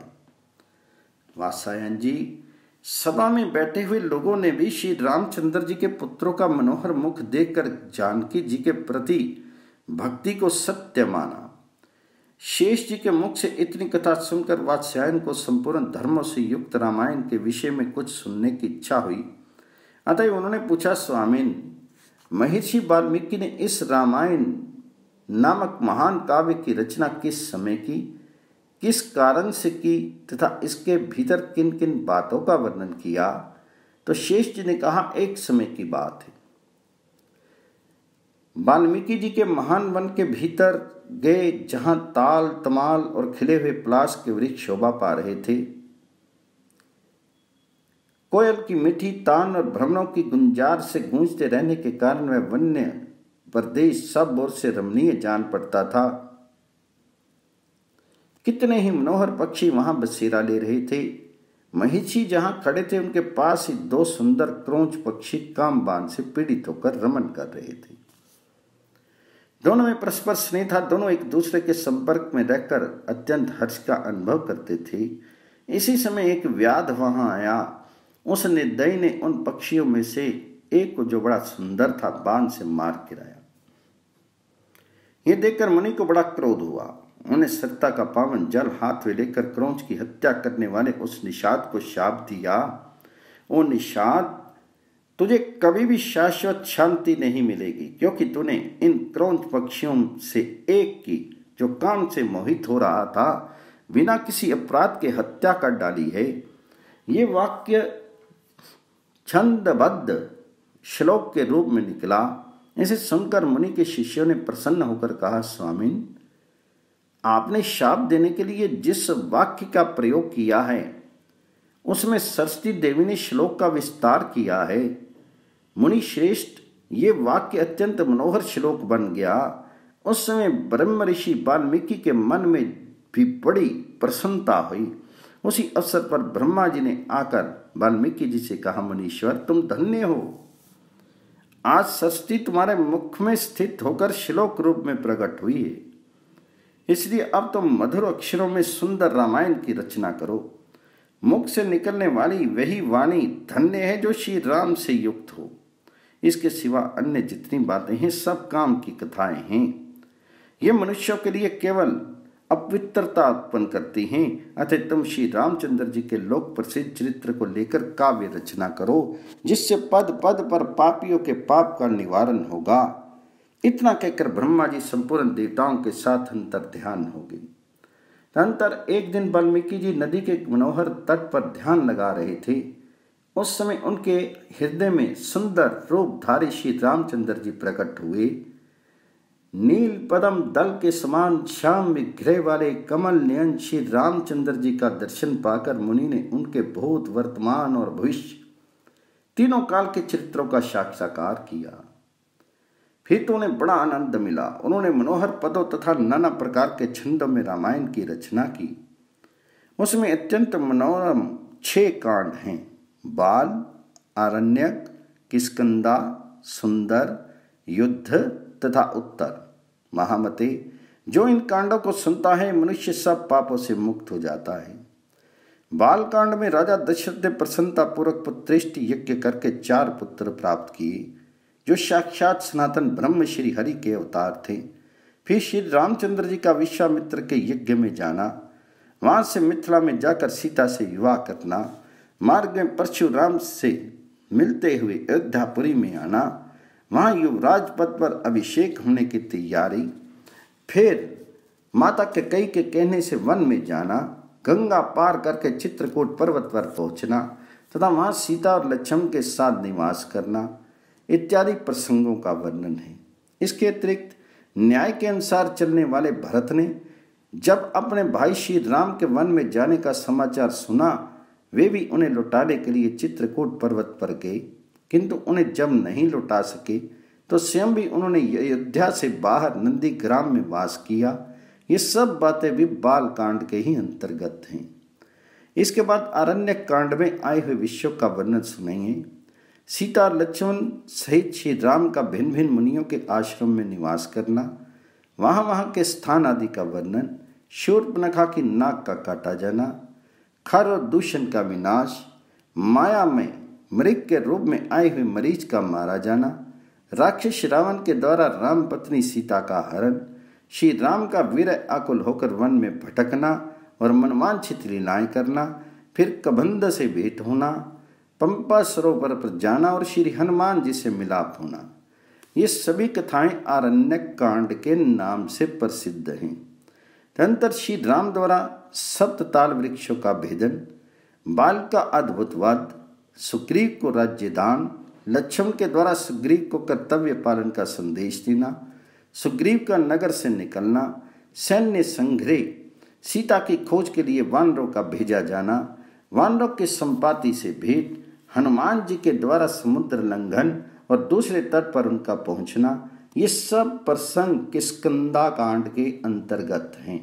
वात्स्यायन जी, सभा में बैठे हुए लोगों ने भी श्री रामचंद्र जी के पुत्रों का मनोहर मुख देखकर जानकी जी के प्रति भक्ति को सत्य माना। शेष जी के मुख से इतनी कथा सुनकर वात्स्यायन को संपूर्ण धर्मों से युक्त रामायण के विषय में कुछ सुनने की इच्छा हुई। अतः उन्होंने पूछा, स्वामीन, महर्षि वाल्मीकि ने इस रामायण नामक महान काव्य की रचना किस समय की, किस कारण से की तथा इसके भीतर किन किन बातों का वर्णन किया? तो शेष जी ने कहा, एक समय की बात है। वाल्मीकि जी के महान वन के भीतर गए, जहां ताल, तमाल और खिले हुए पलाश के वृक्ष शोभा पा रहे थे। कोयल की मीठी तान और भ्रमरों की गुंजार से गूंजते रहने के कारण वह वन्य प्रदेश सब ओर से रमणीय जान पड़ता था। कितने ही मनोहर पक्षी वहां बसेरा ले रहे थे। महिषी जहां खड़े थे उनके पास ही दो सुंदर क्रोंच पक्षी कामबान से पीड़ित होकर रमन कर रहे थे। दोनों में परस्पर स्नेह था। दोनों एक दूसरे के संपर्क में रहकर अत्यंत हर्ष का अनुभव करते थे। इसी समय एक व्याध वहां आया। उस निर्दयी ने उन पक्षियों में से एक को, जो बड़ा सुंदर था, बाण से मार गिराया। यह देखकर मुनि को बड़ा क्रोध हुआ। उन्हें सत्ता का पावन जल हाथ में लेकर क्रोंच की हत्या करने वाले उस निषाद को शाप दिया, ओ निषाद, तुझे कभी भी शाश्वत शांति नहीं मिलेगी, क्योंकि तूने इन क्रोंच पक्षियों से एक की, जो काम से मोहित हो रहा था, बिना किसी अपराध के हत्या कर डाली है। ये वाक्य छंदबद्ध श्लोक के रूप में निकला। इसे सुनकर मुनि के शिष्यों ने प्रसन्न होकर कहा, स्वामिन, आपने शाप देने के लिए जिस वाक्य का प्रयोग किया है उसमें सरस्वती देवी ने श्लोक का विस्तार किया है। मुनि श्रेष्ठ, ये वाक्य अत्यंत मनोहर श्लोक बन गया। उस समय ब्रह्म ऋषि वाल्मीकि के मन में भी बड़ी प्रसन्नता हुई। उसी अवसर पर ब्रह्मा जी ने आकर वाल्मीकि जी से कहा, मुनीश्वर, तुम धन्य हो। आज सरस्वती तुम्हारे मुख में स्थित होकर श्लोक रूप में प्रकट हुई है, इसलिए अब तुम मधुर अक्षरों में सुंदर रामायण की रचना करो। मुख से निकलने वाली वही वाणी धन्य है जो श्री राम से युक्त हो। इसके सिवा अन्य जितनी बातें हैं सब काम की कथाएं हैं। ये मनुष्यों के लिए केवल अपवित्रता उत्पन्न करती हैं। अतः तुम श्री रामचंद्र जी के लोक प्रसिद्ध चरित्र को लेकर काव्य रचना करो, जिससे पद पद पर पापियों के पाप का निवारण होगा। इतना कहकर ब्रह्मा जी संपूर्ण देवताओं के साथ अंतर ध्यान हो गए। अंतर एक दिन वाल्मीकि जी नदी के मनोहर तट पर ध्यान लगा रहे थे। उस समय उनके हृदय में सुंदर रूपधारी श्री रामचंद्र जी प्रकट हुए। नील पदम दल के समान श्याम विग्रह वाले कमल नयन श्री रामचंद्र जी का दर्शन पाकर मुनि ने उनके भूत, वर्तमान और भविष्य तीनों काल के चरित्रों का साक्षात्कार किया। फिर तो उन्हें बड़ा आनंद मिला। उन्होंने मनोहर पदों तथा नाना प्रकार के छंदों में रामायण की रचना की। उसमें अत्यंत मनोरम छह कांड हैं: बाल, आरण्यक, किष्किंधा, सुंदर, युद्ध तथा उत्तर। महामते, जो इन कांडों को सुनता है मनुष्य सब पापों से मुक्त हो जाता है। बाल कांड में राजा दशरथ ने प्रसन्नता पूर्वक पुत्रेष्टि यज्ञ करके चार पुत्र प्राप्त किए, जो साक्षात सनातन ब्रह्म श्री हरि के अवतार थे। फिर श्री रामचंद्र जी का विश्वामित्र के यज्ञ में जाना, वहां से मिथिला में जाकर सीता से विवाह करना, मार्ग में परशुराम से मिलते हुए अयोध्यापुरी में आना, वहां युवराज पद पर अभिषेक होने की तैयारी, फिर माता कैकेयी के कहने से वन में जाना, गंगा पार करके चित्रकूट पर्वत पर पहुंचना तथा वहां सीता और लक्ष्मण के साथ निवास करना इत्यादि प्रसंगों का वर्णन है। इसके अतिरिक्त न्याय के अनुसार चलने वाले भरत ने जब अपने भाई श्री राम के वन में जाने का समाचार सुना, वे भी उन्हें लौटाने के लिए चित्रकूट पर्वत पर गए, किंतु उन्हें जब नहीं लौटा सके तो स्वयं भी उन्होंने अयोध्या से बाहर नंदी ग्राम में वास किया। ये सब बातें भी बाल कांड के ही अंतर्गत हैं। इसके बाद आरण्यक कांड में आए हुए विषयों का वर्णन सुनेंगे। सीता और लक्ष्मण सहित श्री राम का भिन्न भिन्न मुनियों के आश्रम में निवास करना, वहाँ वहाँ के स्थान आदि का वर्णन, शूर्पणखा की नाक का काटा जाना, खर और दूषण का विनाश, माया में मृग के रूप में आए हुए मरीच का मारा जाना, राक्षस रावण के द्वारा राम पत्नी सीता का हरण, श्री राम का वीर आकुल होकर वन में भटकना और मनवांछित लीलाएं करना, फिर कबंध से भेंट होना, पंपा सरोवर पर जाना और श्री हनुमान जी से मिलाप होना। ये सभी कथाएं आरण्यक कांड के नाम से प्रसिद्ध हैं। तदनंतर श्री राम द्वारा सप्तताल वृक्षों का भेदन, बाल का अद्भुत वध, सुग्रीव को राज्य दान, लक्ष्मण के द्वारा सुग्रीव को कर्तव्य पालन का संदेश देना, सुग्रीव का नगर से निकलना, सैन्य संग्रह, सीता की खोज के लिए वानरों का भेजा जाना, वानरों के संपाति से भेंट, हनुमान जी के द्वारा समुद्र लंघन और दूसरे तट पर उनका पहुंचना, ये सब प्रसंग किष्किंधा कांड के अंतर्गत हैं।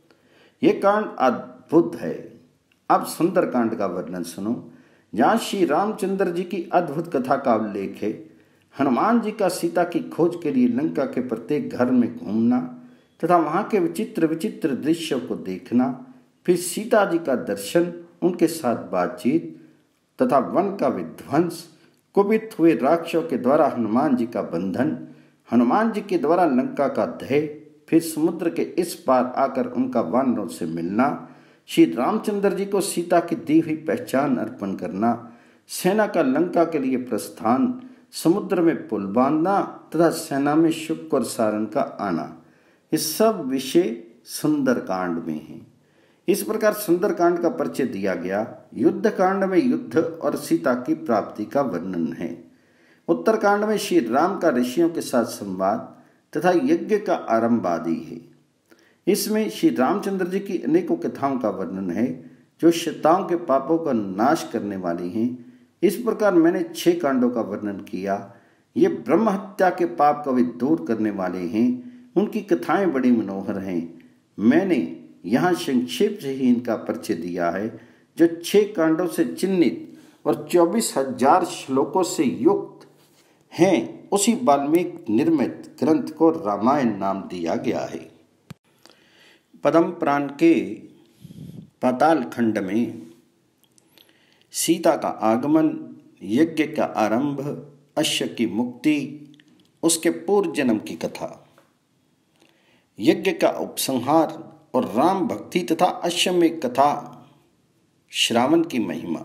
ये कांड अद्भुत है। अब सुंदर कांड का वर्णन सुनो, जहाँ श्री रामचंद्र जी की अद्भुत कथा का उल्लेख है। हनुमान जी का सीता की खोज के लिए लंका के प्रत्येक घर में घूमना तथा वहाँ के विचित्र विचित्र दृश्यों को देखना, फिर सीता जी का दर्शन, उनके साथ बातचीत तथा वन का विध्वंस, कुपित हुए राक्षसों के द्वारा हनुमान जी का बंधन, हनुमान जी के द्वारा लंका का दह, फिर समुद्र के इस पार आकर उनका वानरों से मिलना, श्री रामचंद्र जी को सीता की दी हुई पहचान अर्पण करना, सेना का लंका के लिए प्रस्थान, समुद्र में पुल बांधना तथा सेना में शुक और सारण का आना, ये सब विषय सुंदर कांड में हैं। इस प्रकार सुंदरकांड का परिचय दिया गया। युद्ध कांड में युद्ध और सीता की प्राप्ति का वर्णन है। उत्तरकांड में श्री राम का ऋषियों के साथ संवाद तथा यज्ञ का आरंभ आदि है। इसमें श्री रामचंद्र जी की अनेकों कथाओं का वर्णन है जो शताओं के पापों का नाश करने वाली हैं। इस प्रकार मैंने छह कांडों का वर्णन किया। ये ब्रह्म हत्या के पाप को भी दूर करने वाले हैं। उनकी कथाएं बड़ी मनोहर हैं। मैंने यहाँ संक्षेप से ही इनका परिचय दिया है, जो छह कांडों से चिन्हित और चौबीस हजार श्लोकों से युक्त हैं। उसी वाल्मीकि निर्मित ग्रंथ को रामायण नाम दिया गया है। पद्म पुराण के पाताल खंड में सीता का आगमन, यज्ञ का आरंभ, अश्व की मुक्ति, उसके पूर्व जन्म की कथा, यज्ञ का उपसंहार और राम भक्ति तथा अश्वमेध कथा, श्रावण की महिमा।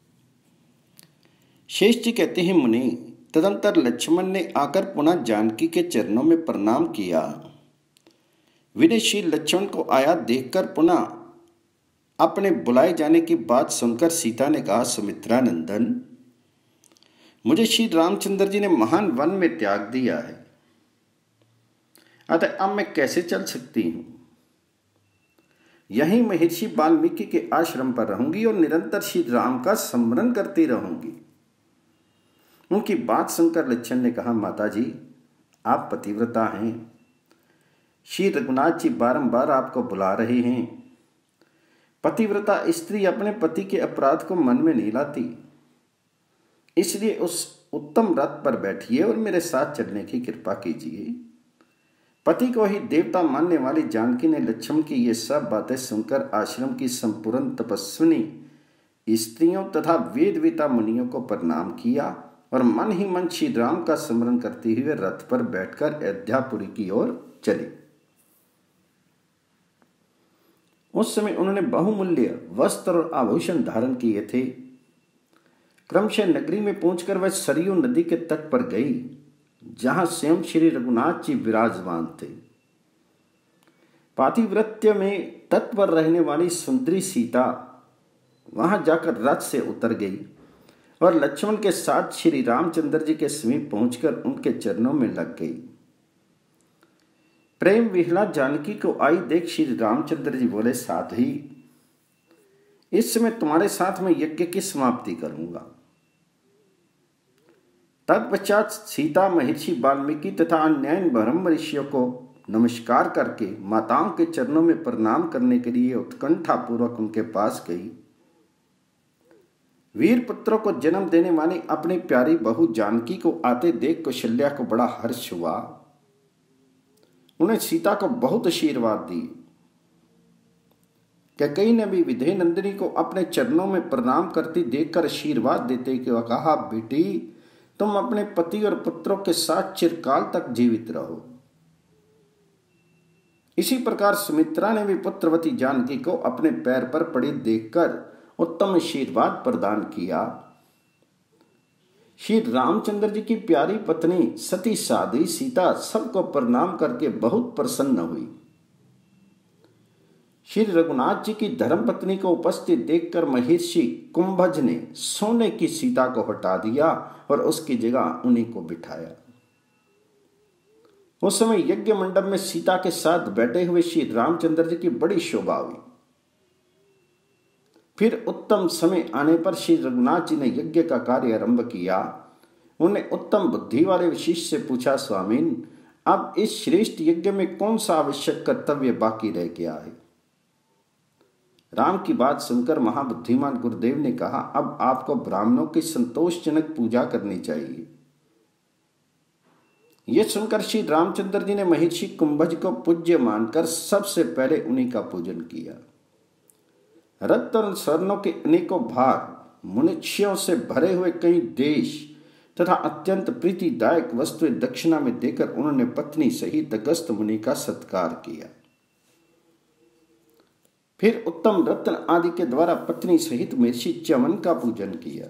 शेष जी कहते हैं, मुनि, तदंतर लक्ष्मण ने आकर पुनः जानकी के चरणों में प्रणाम किया। विनयशील लक्ष्मण को आया देखकर पुनः अपने बुलाए जाने की बात सुनकर सीता ने कहा, सुमित्रा नंदन, मुझे श्री रामचंद्र जी ने महान वन में त्याग दिया है, अतः अब मैं कैसे चल सकती हूं? यहीं महर्षि वाल्मीकि के आश्रम पर रहूंगी और निरंतर श्री राम का स्मरण करती रहूंगी। उनकी बात सुनकर लक्ष्मण ने कहा, माता जी, आप पतिव्रता हैं। श्री रघुनाथ जी बारंबार आपको बुला रहे हैं। पतिव्रता स्त्री अपने पति के अपराध को मन में नहीं लाती, इसलिए उस उत्तम रथ पर बैठिए और मेरे साथ चलने की कृपा कीजिए। पति को ही देवता मानने वाली जानकी ने लक्ष्मण की ये सब बातें सुनकर आश्रम की संपूर्ण तपस्विनी स्त्रियों तथा वेदवेता मुनियों को प्रणाम किया और मन ही मन श्री राम का स्मरण करते हुए रथ पर बैठकर अयोध्यापुरी की ओर चली। उस समय उन्होंने बहुमूल्य वस्त्र और आभूषण धारण किए थे। क्रमशः नगरी में पहुंचकर वह सरयू नदी के तट पर गई, जहां स्वयं श्री रघुनाथ जी विराजमान थे। पातिव्रत्य में तट पर रहने वाली सुंदरी सीता वहां जाकर रथ से उतर गई और लक्ष्मण के साथ श्री रामचंद्र जी के समीप पहुंचकर उनके चरणों में लग गई। प्रेम विह्वला जानकी को आई देख श्री रामचंद्र जी बोले, साथ ही इस समय तुम्हारे साथ में यज्ञ की समाप्ति करूंगा। तत्पश्चात सीता महर्षि वाल्मीकि तथा अन्य ब्रह्म ऋषियों को नमस्कार करके माताओं के चरणों में प्रणाम करने के लिए उत्कंठा पूर्वक उनके पास गई। वीर पुत्रों को जन्म देने वाली अपनी प्यारी बहू जानकी को आते देख कौशल्या को बड़ा हर्ष हुआ। उन्हें सीता को बहुत आशीर्वाद दिए। कैकेयी ने भी विधेय नंदिनी को अपने चरणों में प्रणाम करती देखकर आशीर्वाद देते कि वह कहा, बेटी, तुम अपने पति और पुत्रों के साथ चिरकाल तक जीवित रहो। इसी प्रकार सुमित्रा ने भी पुत्रवती जानकी को अपने पैर पर पड़ी देखकर उत्तम आशीर्वाद प्रदान किया। श्री रामचंद्र जी की प्यारी पत्नी सती साध्वी सीता सबको प्रणाम करके बहुत प्रसन्न हुई। श्री रघुनाथ जी की धर्मपत्नी को उपस्थित देखकर महर्षि कुंभज ने सोने की सीता को हटा दिया और उसकी जगह उन्हीं को बिठाया। उस समय यज्ञ मंडप में सीता के साथ बैठे हुए श्री रामचंद्र जी की बड़ी शोभा हुई। फिर उत्तम समय आने पर श्री रघुनाथ जी ने यज्ञ का कार्य आरंभ किया। उन्हें उत्तम बुद्धि वाले विशिष्ट से पूछा, स्वामीन, अब इस श्रेष्ठ यज्ञ में कौन सा आवश्यक कर्तव्य बाकी रह गया है? राम की बात सुनकर महाबुद्धिमान गुरुदेव ने कहा, अब आपको ब्राह्मणों की संतोषजनक पूजा करनी चाहिए। यह सुनकर श्री रामचंद्र जी ने महर्षि कुंभज को पूज्य मानकर सबसे पहले उन्हीं का पूजन किया। रत्न और स्वर्णों के अनेकों भार, मनुष्यों से भरे हुए कई देश तथा अत्यंत प्रीतिदायक वस्तुएं दक्षिणा में देकर उन्होंने पत्नी सहित अगस्त मुनि का सत्कार किया। फिर उत्तम रत्न आदि के द्वारा पत्नी सहित महर्षि च्यवन का पूजन किया।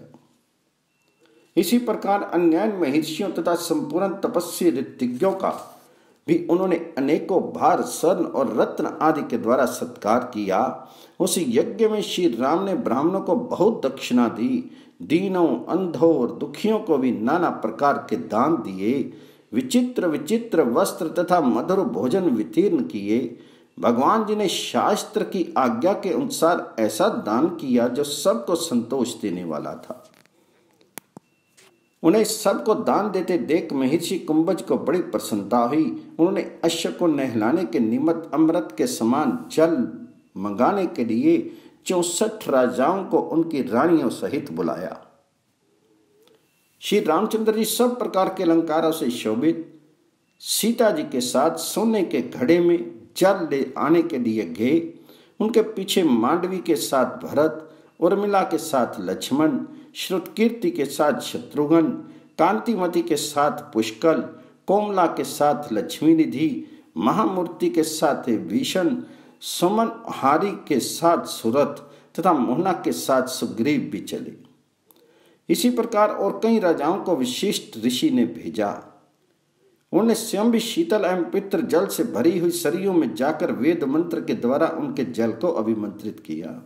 इसी प्रकार अन्य महर्षियों तथा संपूर्ण तपस्वी ऋतिज्ञों का भी उन्होंने अनेकों बार स्वर्ण और रत्न आदि के द्वारा सत्कार किया। उस यज्ञ में श्री राम ने ब्राह्मणों को बहुत दक्षिणा दी, दीनों, अंधों और दुखियों को भी नाना प्रकार के दान दिए, विचित्र विचित्र वस्त्र तथा मधुर भोजन वितीर्ण किए। भगवान जी ने शास्त्र की आज्ञा के अनुसार ऐसा दान किया जो सबको संतोष देने वाला था। उन्हें सबको दान देते देख महर्षि कुंभज को बड़ी प्रसन्नता हुई। उन्होंने अश्व को नहलाने के निमित्त अमृत के समान जल मंगाने के लिए चौसठ राजाओं को उनकी रानियों सहित बुलाया। श्री रामचंद्र जी सब प्रकार के अलंकारों से शोभित सीता जी के साथ सोने के घड़े में जल ले आने के लिए गए। उनके पीछे मांडवी के साथ भरत, उर्मिला के साथ लक्ष्मण, श्रुतकीर्ति के साथ शत्रुघ्न, कांतिमती के साथ पुष्कल, कोमला के साथ लक्ष्मी निधि, महामूर्ति के साथ भीषण, सुमन हारी के साथ सुरथ तथा मोहना के साथ सुग्रीव भी चले। इसी प्रकार और कई राजाओं को विशिष्ट ऋषि ने भेजा। उन्होंने स्वयं भी शीतल एवं पित्र जल से भरी हुई सरियों में जाकर वेद मंत्र के द्वारा उनके जल को अभिमंत्रित किया।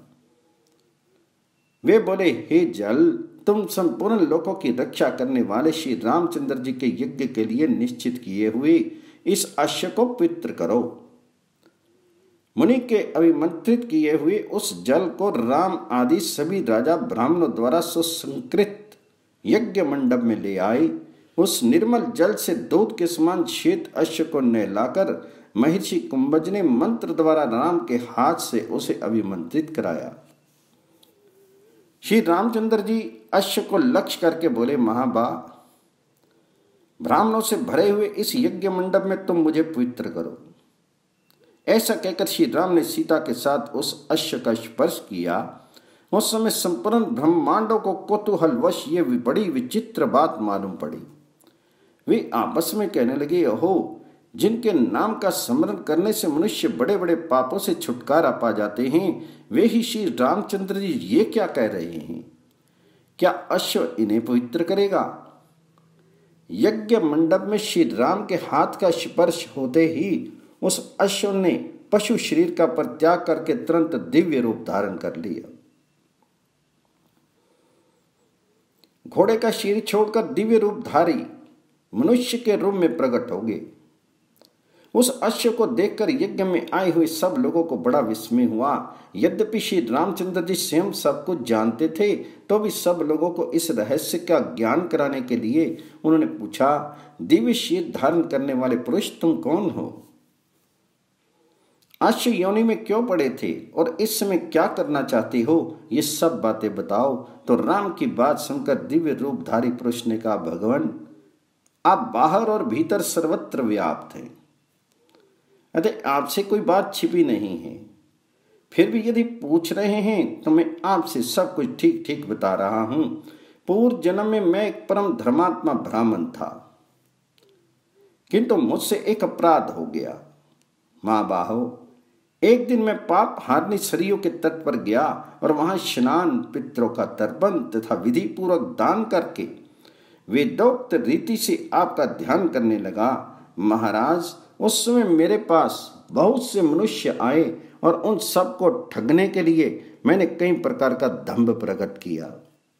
वे बोले, हे जल, तुम संपूर्ण लोकों की रक्षा करने वाले श्री रामचंद्र जी के यज्ञ के लिए निश्चित किए हुए इस अश्व को पवित्र करो। मुनि के अभिमंत्रित किए हुए उस जल को राम आदि सभी राजा ब्राह्मणों द्वारा सुसंकृत यज्ञ मंडप में ले आए। उस निर्मल जल से दूध के समान श्वेत अश्व को नहलाकर महर्षि कुंभज ने मंत्र द्वारा राम के हाथ से उसे अभिमंत्रित कराया। श्री रामचंद्र जी अश्व को लक्ष्य करके बोले, महाबा, ब्राह्मणों से भरे हुए इस यज्ञ मंडप में तुम मुझे पवित्र करो। ऐसा कहकर श्री राम ने सीता के साथ उस अश्व का स्पर्श किया। उस समय संपूर्ण ब्रह्मांडों को कौतूहलवश ये बड़ी विचित्र बात मालूम पड़ी। वे आपस में कहने लगे, ओहो, जिनके नाम का स्मरण करने से मनुष्य बड़े बड़े पापों से छुटकारा पा जाते हैं, वे ही श्री रामचंद्र जी ये क्या कह रहे हैं? क्या अश्व इन्हें पवित्र करेगा? यज्ञ मंडप में श्री राम के हाथ का स्पर्श होते ही उस अश्व ने पशु शरीर का परित्याग करके तुरंत दिव्य रूप धारण कर लिया। घोड़े का शरीर छोड़कर दिव्य रूप धारी मनुष्य के रूप में प्रकट हो गए। उस अश्व को देखकर यज्ञ में आए हुए सब लोगों को बड़ा विस्मय हुआ। यद्यपि श्री रामचंद्र जी स्वयं सब कुछ जानते थे, तो भी सब लोगों को इस रहस्य का ज्ञान कराने के लिए उन्होंने पूछा, दिव्य शरीर धारण करने वाले पुरुष, तुम कौन हो? अश्व योनि में क्यों पड़े थे और इस समय क्या करना चाहते हो? ये सब बातें बताओ। तो राम की बात सुनकर दिव्य रूपधारी पुरुष ने कहा, भगवान, आप बाहर और भीतर सर्वत्र व्याप्त हैं, अतः आपसे कोई बात छिपी नहीं है। फिर भी यदि पूछ रहे हैं तो मैं आपसे सब कुछ ठीक ठीक बता रहा हूं। पूर्व जन्म में मैं एक परम धर्मात्मा ब्राह्मण था, किंतु मुझसे एक अपराध हो गया। माँ बाहो, एक दिन मैं पाप हारनी सरयू के तट पर गया और वहां स्नान, पितरों का तर्पण तथा विधि पूर्वक दान करके वेदोक्त रीति से आपका ध्यान करने लगा। महाराज, उस समय मेरे पास बहुत से मनुष्य आए और उन सबको ठगने के लिए मैंने कई प्रकार का दंभ प्रकट किया।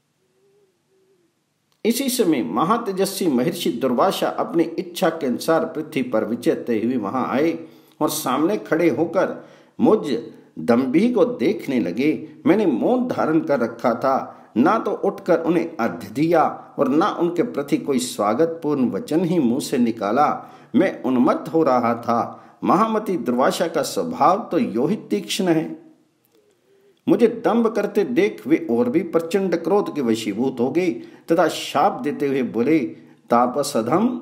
इसी समय महातेजस्वी महर्षि दुर्वासा अपनी इच्छा के अनुसार पृथ्वी पर विचरते हुए वहां आए और सामने खड़े होकर मुझ दंभी को देखने लगे। मैंने मौन धारण कर रखा था, ना तो उठकर उन्हें अर्घ्य दिया और ना उनके प्रति कोई स्वागत पूर्ण वचन ही मुंह से निकाला। मैं उन्मत्त हो रहा था। महामती दुर्वासा का स्वभाव तो यो ही तीक्ष्ण है। मुझे दंभ करते देख वे और भी प्रचंड क्रोध के वशीभूत हो गए तथा शाप देते हुए बोले, तापस अधम,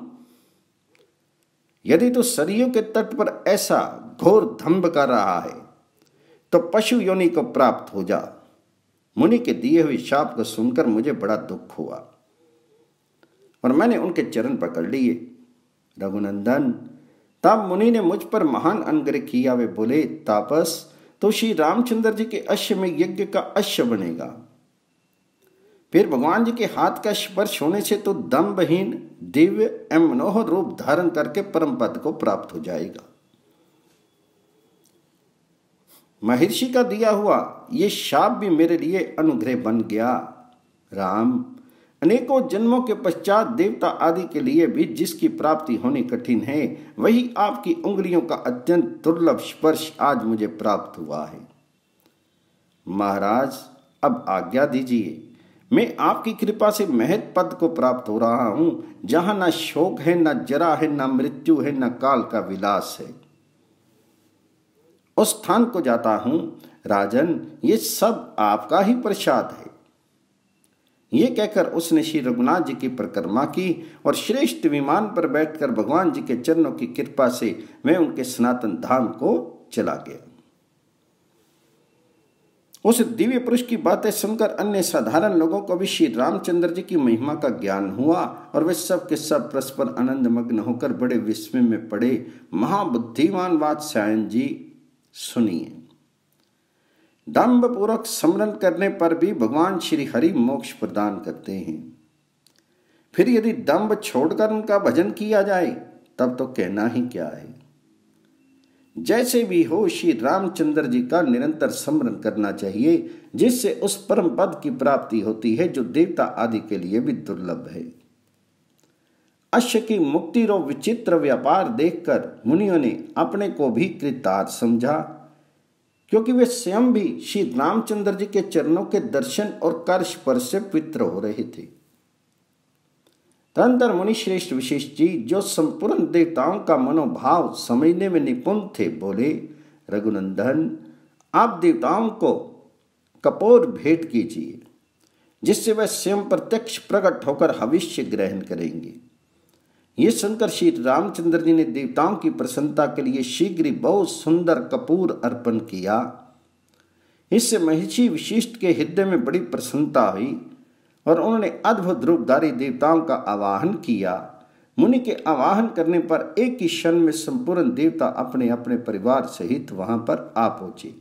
यदि तो सरयू के तट पर ऐसा घोर दंभ कर रहा है तो पशु योनि को प्राप्त हो जा। मुनि के दिए हुए शाप को सुनकर मुझे बड़ा दुख हुआ और मैंने उनके चरण पकड़ लिए। रघुनंदन, तब मुनि ने मुझ पर महान अनुग्रह किया। वे बोले, तापस, तो श्री रामचंद्र जी के अश्व में यज्ञ का अश्व बनेगा। फिर भगवान जी के हाथ का स्पर्श होने से तो दम्भहीन दिव्य एवं मनोहर रूप धारण करके परम पद को प्राप्त हो जाएगा। महर्षि का दिया हुआ ये शाप भी मेरे लिए अनुग्रह बन गया। राम, अनेकों जन्मों के पश्चात देवता आदि के लिए भी जिसकी प्राप्ति होनी कठिन है, वही आपकी उंगलियों का अत्यंत दुर्लभ स्पर्श आज मुझे प्राप्त हुआ है। महाराज, अब आज्ञा दीजिए, मैं आपकी कृपा से महत पद को प्राप्त हो रहा हूं, जहां न शोक है, न जरा है, न मृत्यु है, न काल का विलास है। उस स्थान को जाता हूं। राजन, ये सब आपका ही प्रसाद है। ये कहकर उसने श्री रघुनाथ जी की परिक्रमा की और श्रेष्ठ विमान पर बैठकर भगवान जी के चरणों की कृपा से मैं उनके सनातन धाम को चला गया। उस दिव्य पुरुष की बातें सुनकर अन्य साधारण लोगों को भी श्री रामचंद्र जी की महिमा का ज्ञान हुआ और वे सब के सब परस्पर आनंद मग्न होकर बड़े विस्मय में पड़े। महाबुद्धिमान वात्स्यायन जी, सुनिए। दंभ पूर्वक स्मरण करने पर भी भगवान श्री हरि मोक्ष प्रदान करते हैं। फिर यदि दंभ छोड़कर उनका भजन किया जाए तब तो कहना ही क्या है। जैसे भी हो, श्री रामचंद्र जी का निरंतर स्मरण करना चाहिए, जिससे उस परम पद की प्राप्ति होती है जो देवता आदि के लिए भी दुर्लभ है। अश्व की मुक्ति रो विचित्र व्यापार देखकर मुनियों ने अपने को भी कृतार्थ समझा, क्योंकि वे स्वयं भी श्री रामचंद्र जी के चरणों के दर्शन और कर स्पर्श से पवित्र हो रहे थे। तदंतर मुनि श्रेष्ठ विशिष्ट जी, जो संपूर्ण देवताओं का मनोभाव समझने में निपुण थे, बोले, रघुनंदन, आप देवताओं को कपोर भेंट कीजिए, जिससे वह स्वयं प्रत्यक्ष प्रकट होकर हविष्य ग्रहण करेंगे। ये सुनकर श्री रामचंद्र जी ने देवताओं की प्रसन्नता के लिए शीघ्र ही बहुत सुंदर कपूर अर्पण किया। इससे महर्षि वशिष्ठ के हृदय में बड़ी प्रसन्नता हुई और उन्होंने अद्भुत रूपधारी देवताओं का आवाहन किया। मुनि के आवाहन करने पर एक ही क्षण में संपूर्ण देवता अपने अपने परिवार सहित वहां पर आ पहुंचे।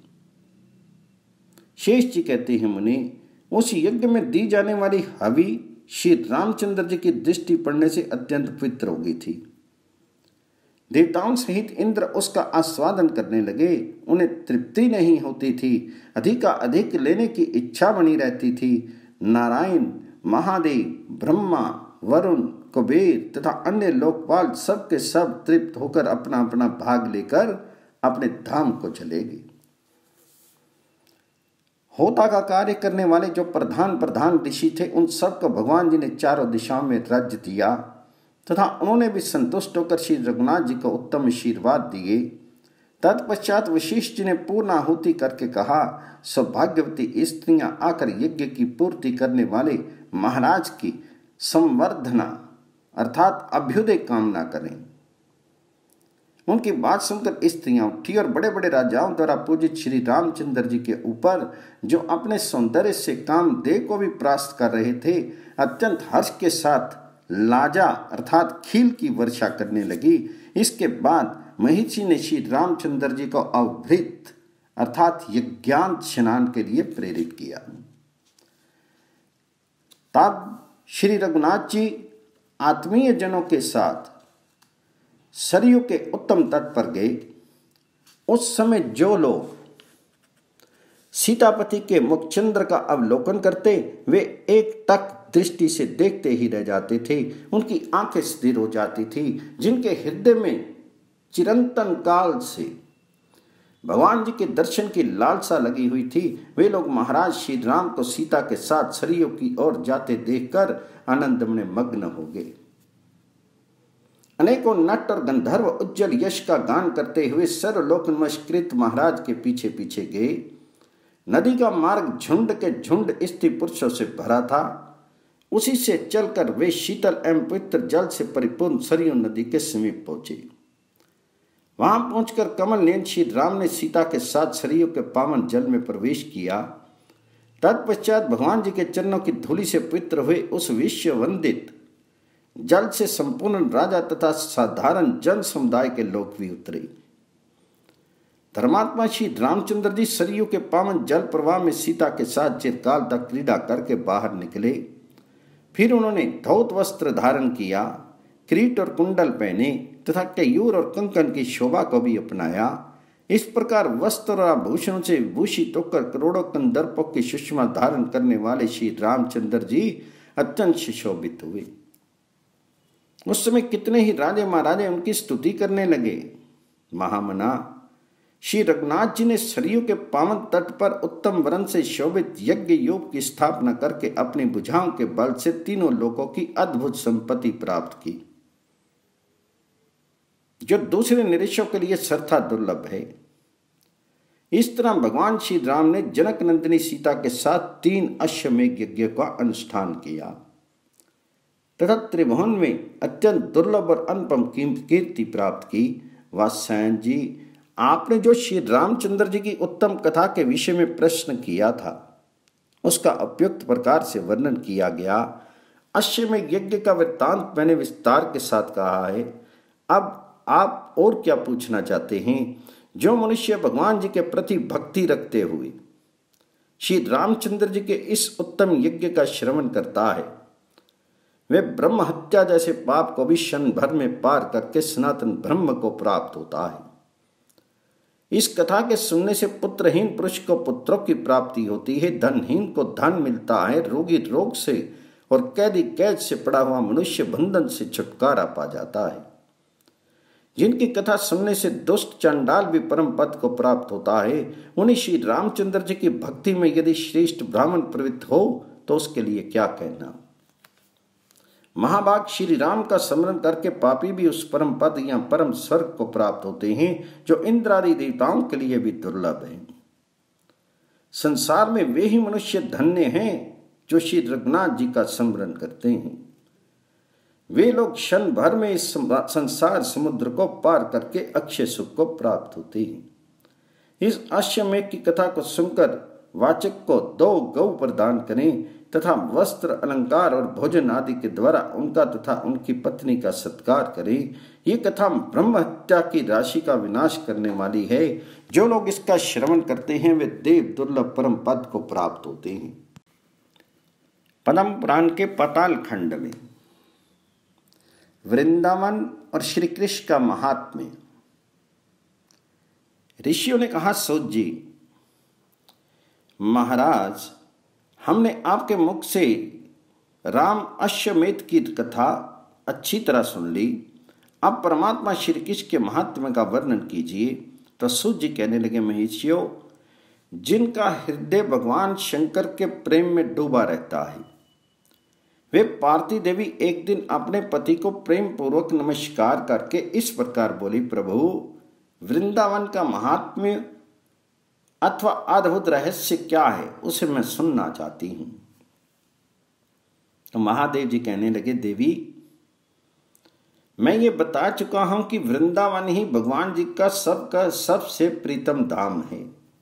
शेष जी कहते हैं, मुनि, उस यज्ञ में दी जाने वाली हवि श्री रामचंद्र जी की दृष्टि पड़ने से अत्यंत पवित्र हो गई थी। देवताओं सहित इंद्र उसका आस्वादन करने लगे। उन्हें तृप्ति नहीं होती थी, अधिक का अधिक लेने की इच्छा बनी रहती थी। नारायण, महादेव, ब्रह्मा, वरुण, कुबेर तथा अन्य लोकपाल सब के सब तृप्त होकर अपना अपना भाग लेकर अपने धाम को चले गए। होता का कार्य करने वाले जो प्रधान प्रधान ऋषि थे, उन सबको भगवान जी ने चारों दिशाओं में राज्य दिया तथा उन्होंने भी संतुष्ट होकर श्री रघुनाथ जी को उत्तम आशीर्वाद दिए। तत्पश्चात वशिष्ठ जी ने पूर्ण आहुति करके कहा, सौभाग्यवती स्त्रियां आकर यज्ञ की पूर्ति करने वाले महाराज की संवर्धना अर्थात अभ्युदय कामना करें। उनकी बात सुनकर स्त्रियां उठी और बड़े बड़े राजाओं द्वारा पूजित श्री रामचंद्र जी के ऊपर, जो अपने सौंदर्य से कामदेव को भी परास्त कर रहे थे, अत्यंत हर्ष के साथ लाजा अर्थात खील की वर्षा करने लगी। इसके बाद महिषी ने श्री रामचंद्र जी को अवभृत अर्थात यज्ञांत स्नान के लिए प्रेरित किया। तब श्री रघुनाथ जी आत्मीय जनों के साथ सरयू के उत्तम तट पर गए। उस समय जो लोग सीतापति के मुखचंद्र का अवलोकन करते, वे एक टक दृष्टि से देखते ही रह जाते थे। उनकी आंखें स्थिर हो जाती थी। जिनके हृदय में चिरंतन काल से भगवान जी के दर्शन की लालसा लगी हुई थी, वे लोग महाराज श्री राम को सीता के साथ सरयू की ओर जाते देखकर आनंद में मग्न हो गए। अनेकों नट और गंधर्व उज्जवल यश का गान करते हुए सर्वलोक नमस्कृत महाराज के पीछे पीछे गए। नदी का मार्ग झुंड के झुंड स्त्री पुरुषों से भरा था। उसी से चलकर वे शीतल एवं पवित्र जल से परिपूर्ण सरयू नदी के समीप पहुंचे। वहां पहुंचकर कमल नयन श्री राम ने सीता के साथ सरयू के पावन जल में प्रवेश किया। तत्पश्चात भगवान जी के चरणों की धूलि से पवित्र हुए उस विश्व वंदित जल से संपूर्ण राजा तथा साधारण जन समुदाय के लोग भी उतरे। धर्मात्मा श्री रामचंद्र जी सरयू के पावन जल प्रवाह में सीता के साथ चिरकाल तक क्रीड़ा करके बाहर निकले। फिर उन्होंने धौत वस्त्र धारण किया, किरीट और कुंडल पहने तथा कयूर और कंकन की शोभा को भी अपनाया। इस प्रकार वस्त्र और आभूषणों से भूषित होकर करोड़ों कंदर्पों की सुषमा धारण करने वाले श्री रामचंद्र जी अत्यंत सुशोभित हुए। उस समय कितने ही राजे महाराजे उनकी स्तुति करने लगे। महामना श्री रघुनाथ जी ने सरयू के पावन तट पर उत्तम वर्ण से शोभित यज्ञ योग की स्थापना करके अपनी भुजाओं के बल से तीनों लोकों की अद्भुत संपत्ति प्राप्त की, जो दूसरे नरेशों के लिए सर्वथा दुर्लभ है। इस तरह भगवान श्री राम ने जनक नंदिनी सीता के साथ तीन अश्वमेध यज्ञ का अनुष्ठान किया तथा त्रिभुवन में अत्यंत दुर्लभ और अनुपम कीर्ति प्राप्त की। वात्स्यायन जी, आपने जो श्री रामचंद्र जी की उत्तम कथा के विषय में प्रश्न किया था उसका उपयुक्त प्रकार से वर्णन किया गया। अश्वमेध यज्ञ का वृत्तांत मैंने विस्तार के साथ कहा है। अब आप और क्या पूछना चाहते हैं? जो मनुष्य भगवान जी के प्रति भक्ति रखते हुए श्री रामचंद्र जी के इस उत्तम यज्ञ का श्रवण करता है, वे ब्रह्म हत्या जैसे पाप को भी क्षण भर में पार करके सनातन ब्रह्म को प्राप्त होता है। इस कथा के सुनने से पुत्रहीन पुरुष को पुत्रों की प्राप्ति होती है, धनहीन को धन मिलता है, रोगी रोग से और कैदी कैद से पड़ा हुआ मनुष्य बंधन से छुटकारा पा जाता है। जिनकी कथा सुनने से दुष्ट चंडाल भी परम पद को प्राप्त होता है, उन्हीं श्री रामचंद्र जी की भक्ति में यदि श्रेष्ठ ब्राह्मण प्रवृत्त हो तो उसके लिए क्या कहना। महाभाग श्री राम का स्मरण करके पापी भी उस परम पद या परम स्वर्ग को प्राप्त होते हैं जो इंद्र आदि देवताओं के लिए भी दुर्लभ है। संसार में वे ही मनुष्य धन्य हैं जो श्री रघुनाथ जी का स्मरण करते हैं। वे लोग क्षण भर में इस संसार समुद्र को पार करके अक्षय सुख को प्राप्त होते हैं। इस अश्वमेध की कथा को सुनकर वाचक को दो गौ प्रदान करें तथा वस्त्र अलंकार और भोजन आदि के द्वारा उनका तथा उनकी पत्नी का सत्कार करें। ये कथा ब्रह्म हत्या की राशि का विनाश करने वाली है। जो लोग इसका श्रवण करते हैं वे देव दुर्लभ परम पद को प्राप्त होते हैं। पद्म पुराण के पाताल खंड में वृंदावन और श्री कृष्ण का महात्म्य। ऋषियों ने कहा, सूत जी महाराज, हमने आपके मुख से राम अश्वमेध की कथा अच्छी तरह सुन ली। अब परमात्मा श्री कृष्ण के महात्म्य का वर्णन कीजिए। तो सूत जी कहने लगे, महिषियों, जिनका हृदय भगवान शंकर के प्रेम में डूबा रहता है, वे पार्वती देवी एक दिन अपने पति को प्रेम पूर्वक नमस्कार करके इस प्रकार बोली, प्रभु, वृंदावन का महात्म्य अथवा अद्भुत रहस्य क्या है, उसे मैं सुनना चाहती हूं। तो महादेव जी कहने लगे, देवी, मैं ये बता चुका हूं कि वृंदावन ही भगवान जी का सबका सबसे प्रीतम धाम है।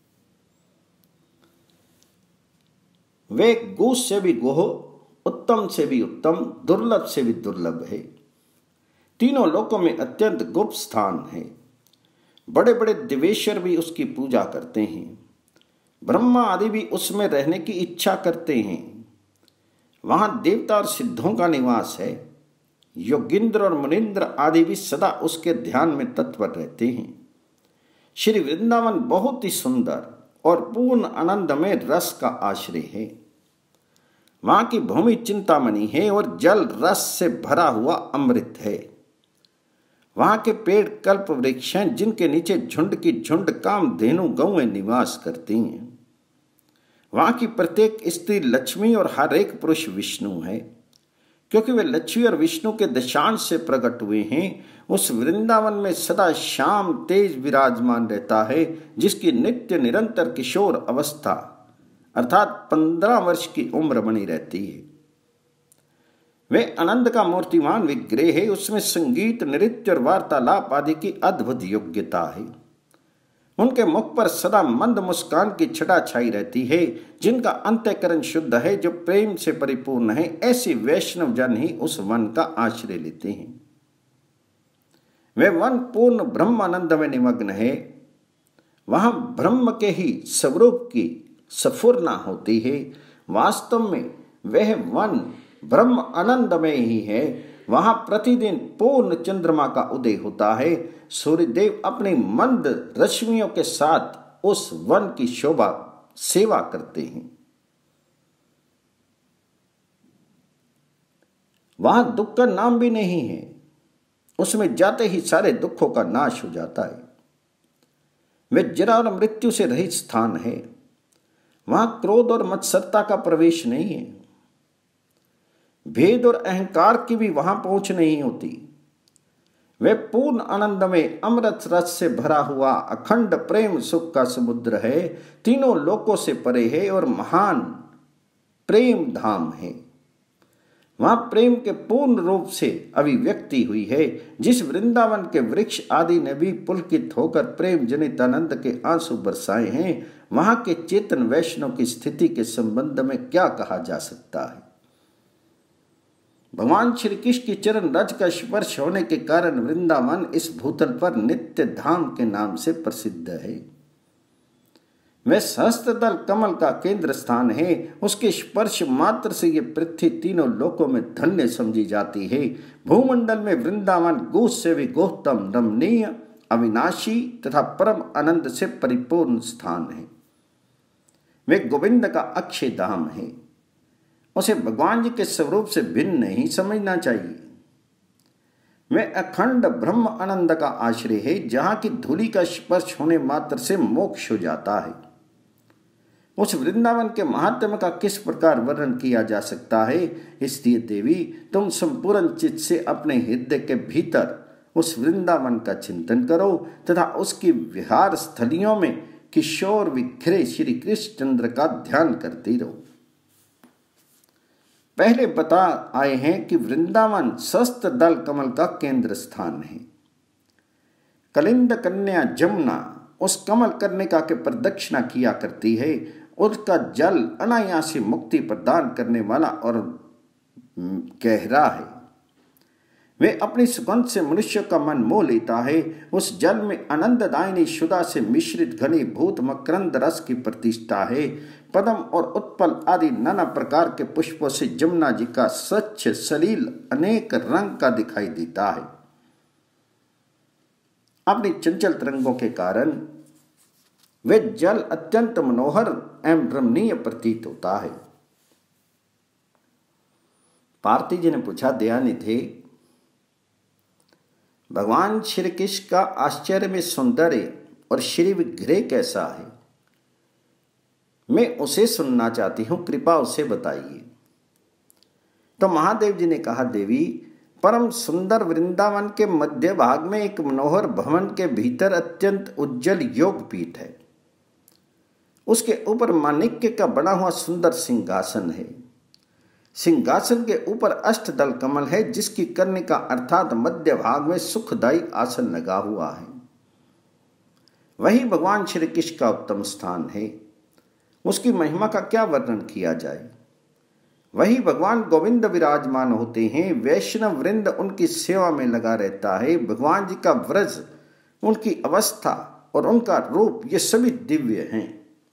वे गो से भी गोह, उत्तम से भी उत्तम, दुर्लभ से भी दुर्लभ है। तीनों लोकों में अत्यंत गुप्त स्थान है। बड़े बड़े दिवेश्वर भी उसकी पूजा करते हैं। ब्रह्मा आदि भी उसमें रहने की इच्छा करते हैं। वहां देवता और सिद्धों का निवास है। योगिंद्र और मुनिंद्र आदि भी सदा उसके ध्यान में तत्पर रहते हैं। श्री वृंदावन बहुत ही सुंदर और पूर्ण आनंदमय रस का आश्रय है। वहां की भूमि चिंतामणि है और जल रस से भरा हुआ अमृत है। वहां के पेड़ कल्प वृक्ष हैं, जिनके नीचे झुंड की झुंड कामधेनु गौएं निवास करती हैं। वहां की प्रत्येक स्त्री लक्ष्मी और हर एक पुरुष विष्णु है, क्योंकि वे लक्ष्मी और विष्णु के दशांश से प्रकट हुए हैं। उस वृंदावन में सदा श्याम तेज विराजमान रहता है, जिसकी नित्य निरंतर किशोर अवस्था अर्थात पंद्रह वर्ष की उम्र बनी रहती है। वे आनंद का मूर्तिमान विग्रह है। उसमें संगीत, नृत्य और वार्तालाप आदि की अद्भुत योग्यता है। उनके मुख पर सदा मंद मुस्कान की छटा छाई रहती है। जिनका अंतःकरण शुद्ध है, जो प्रेम से परिपूर्ण है, ऐसे वैष्णव जन ही उस वन का आश्रय लेते हैं। वे वन पूर्ण ब्रह्मानंद में निमग्न है। वहां ब्रह्म के ही स्वरूप की स्फुरना होती है। वास्तव में वह वन ब्रह्म आनंद में ही है। वहां प्रतिदिन पूर्ण चंद्रमा का उदय होता है। सूर्यदेव अपनी मंद रश्मियों के साथ उस वन की शोभा सेवा करते हैं। वहां दुख का नाम भी नहीं है। उसमें जाते ही सारे दुखों का नाश हो जाता है। वह जरा और मृत्यु से रहित स्थान है। वहां क्रोध और मत्सरता का प्रवेश नहीं है। भेद और अहंकार की भी वहां पहुंच नहीं होती। वह पूर्ण आनंद में अमृत रस से भरा हुआ अखंड प्रेम सुख का समुद्र है। तीनों लोकों से परे है और महान प्रेम धाम है। वहां प्रेम के पूर्ण रूप से अभिव्यक्ति हुई है। जिस वृंदावन के वृक्ष आदि ने भी पुलकित होकर प्रेम जनित आनंद के आंसू बरसाए हैं, वहां के चेतन वैष्णव की स्थिति के संबंध में क्या कहा जा सकता है। भगवान श्री कृष्ण की चरण रज का स्पर्श होने के कारण वृंदावन इस भूतल पर नित्य धाम के नाम से प्रसिद्ध है। वह सहस्त्रदल कमल का केंद्र स्थान है। उसके स्पर्श मात्र से ये पृथ्वी तीनों लोकों में धन्य समझी जाती है। भूमंडल में वृंदावन गूस से भी गौतम, रमणीय, अविनाशी तथा परम आनंद से परिपूर्ण स्थान है। वे गोविंद का अक्षय धाम है। उसे भगवान जी के स्वरूप से भिन्न नहीं समझना चाहिए। वह अखंड ब्रह्म आनंद का आश्रय है, जहां की धूलि का स्पर्श होने मात्र से मोक्ष हो जाता है। उस वृंदावन के महात्म्य का किस प्रकार वर्णन किया जा सकता है। इसलिए देवी, तुम संपूर्ण चित्त से अपने हृदय के भीतर उस वृंदावन का चिंतन करो तथा उसकी विहार स्थलियों में किशोर विखरे श्री कृष्ण चंद्र का ध्यान करती रहो। पहले बता आए हैं कि वृंदावन सहस्त्र दल कमल का केंद्र स्थान है। कलिंद कन्या जमुना उस कमल कन्या के प्रदक्षिणा किया करती है। उसका जल अनायासी मुक्ति प्रदान करने वाला और गहरा है। वे अपनी सुगंध से मनुष्य का मन मोह लेता है। उस जल में आनंददायिनी सुधा से मिश्रित घनीभूत मकरंद रस की प्रतिष्ठा है। पद्म और उत्पल आदि नाना प्रकार के पुष्पों से जमुना जी का स्वच्छ सलील अनेक रंग का दिखाई देता है। अपनी चंचल तरंगों के कारण वे जल अत्यंत मनोहर एवं रमणीय प्रतीत होता है। पार्थिव जी ने पूछा, दयानिधे, भगवान श्री कृष्ण का आश्चर्य में सौंदर्य और श्री विग्रह कैसा है? मैं उसे सुनना चाहती हूं, कृपा उसे बताइए। तो महादेव जी ने कहा, देवी, परम सुंदर वृंदावन के मध्य भाग में एक मनोहर भवन के भीतर अत्यंत उज्जवल योग पीठ है। उसके ऊपर माणिक्य का बना हुआ सुंदर सिंहासन है। सिंहासन के ऊपर अष्टदल कमल है, जिसकी कर्णिका अर्थात मध्य भाग में सुखदायी आसन लगा हुआ है। वही भगवान श्री कृष्ण का उत्तम स्थान है। उसकी महिमा का क्या वर्णन किया जाए। वही भगवान गोविंद विराजमान होते हैं। वैष्णव वृंद उनकी सेवा में लगा रहता है। भगवान जी का व्रज, उनकी अवस्था और उनका रूप, ये सभी दिव्य हैं।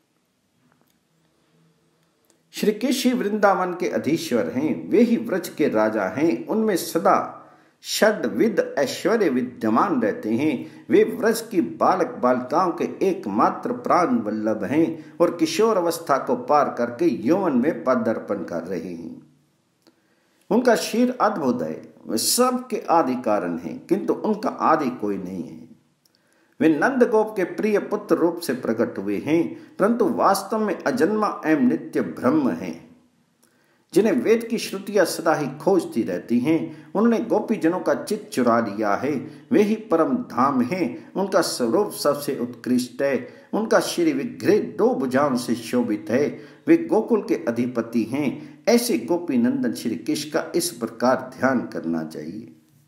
श्री कृष्ण वृंदावन के अधीश्वर हैं। वे ही व्रज के राजा हैं। उनमें सदा षड्विध ऐश्वर्य विद्यमान रहते हैं। वे व्रज की बालक बालिकाओं के एकमात्र प्राण वल्लभ हैं और किशोर अवस्था को पार करके यौवन में पदार्पण कर रहे हैं। उनका शीर अद्भुत है। वे सबके आदि कारण हैं, किंतु उनका आदि कोई नहीं है। वे नंद गोप के प्रिय पुत्र रूप से प्रकट हुए हैं, परंतु वास्तव में अजन्मा एवं नित्य ब्रह्म हैं, जिन्हें वेद की श्रुतियां सदा ही खोजती रहती हैं। उन्होंने गोपी जनों का चित्त चुरा लिया है। वे ही परम धाम हैं। उनका स्वरूप सबसे उत्कृष्ट है। उनका श्री विग्रह दो भुजाओं से शोभित है। वे गोकुल के अधिपति हैं। ऐसे गोपी नंदन श्री कृष्ण का इस प्रकार ध्यान करना चाहिए।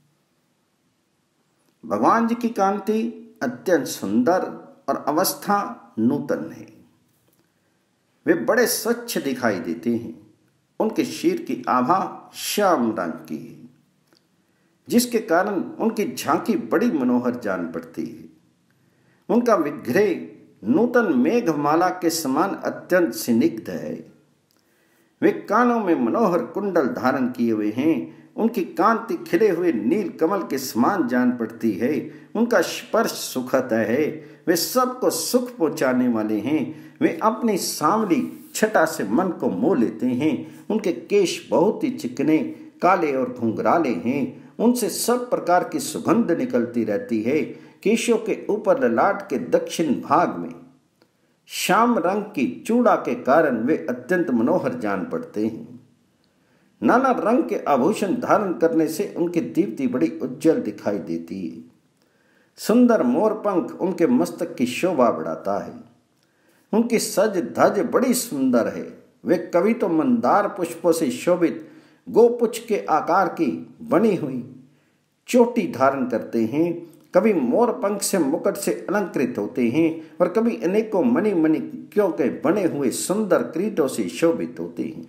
भगवान जी की कांति अत्यंत सुंदर और अवस्था नूतन है। वे बड़े स्वच्छ दिखाई देते हैं। उनके शीर की आभा श्याम रंग की है, जिसके कारण उनकी झांकी बड़ी मनोहर जान पड़ती है। उनका विग्रह नूतन मेघमाला के समान अत्यंत स्निग्ध है। वे कानों में मनोहर कुंडल धारण किए हुए हैं। उनकी कांति खिले हुए नील कमल के समान जान पड़ती है। उनका स्पर्श सुखद है। वे सबको सुख पहुंचाने वाले हैं। वे अपनी सांवली छटा से मन को मोह लेते हैं। उनके केश बहुत ही चिकने, काले और घुंघराले हैं। उनसे सब प्रकार की सुगंध निकलती रहती है। केशों के ऊपर ललाट के दक्षिण भाग में श्याम रंग की चूड़ा के कारण वे अत्यंत मनोहर जान पड़ते हैं। नाना रंग के आभूषण धारण करने से उनकी दीप्ति बड़ी उज्जवल दिखाई देती है। सुंदर मोरपंख उनके मस्तक की शोभा बढ़ाता है। उनकी सज धज बड़ी सुंदर है। वे कभी तो मंदार पुष्पों से शोभित गोपुच्छ के आकार की बनी हुई चोटी धारण करते हैं, कभी मोर पंख से मुकुट से अलंकृत होते हैं और कभी अनेकों मणि मणिक्यों के बने हुए सुंदर किरीटों से शोभित होते हैं।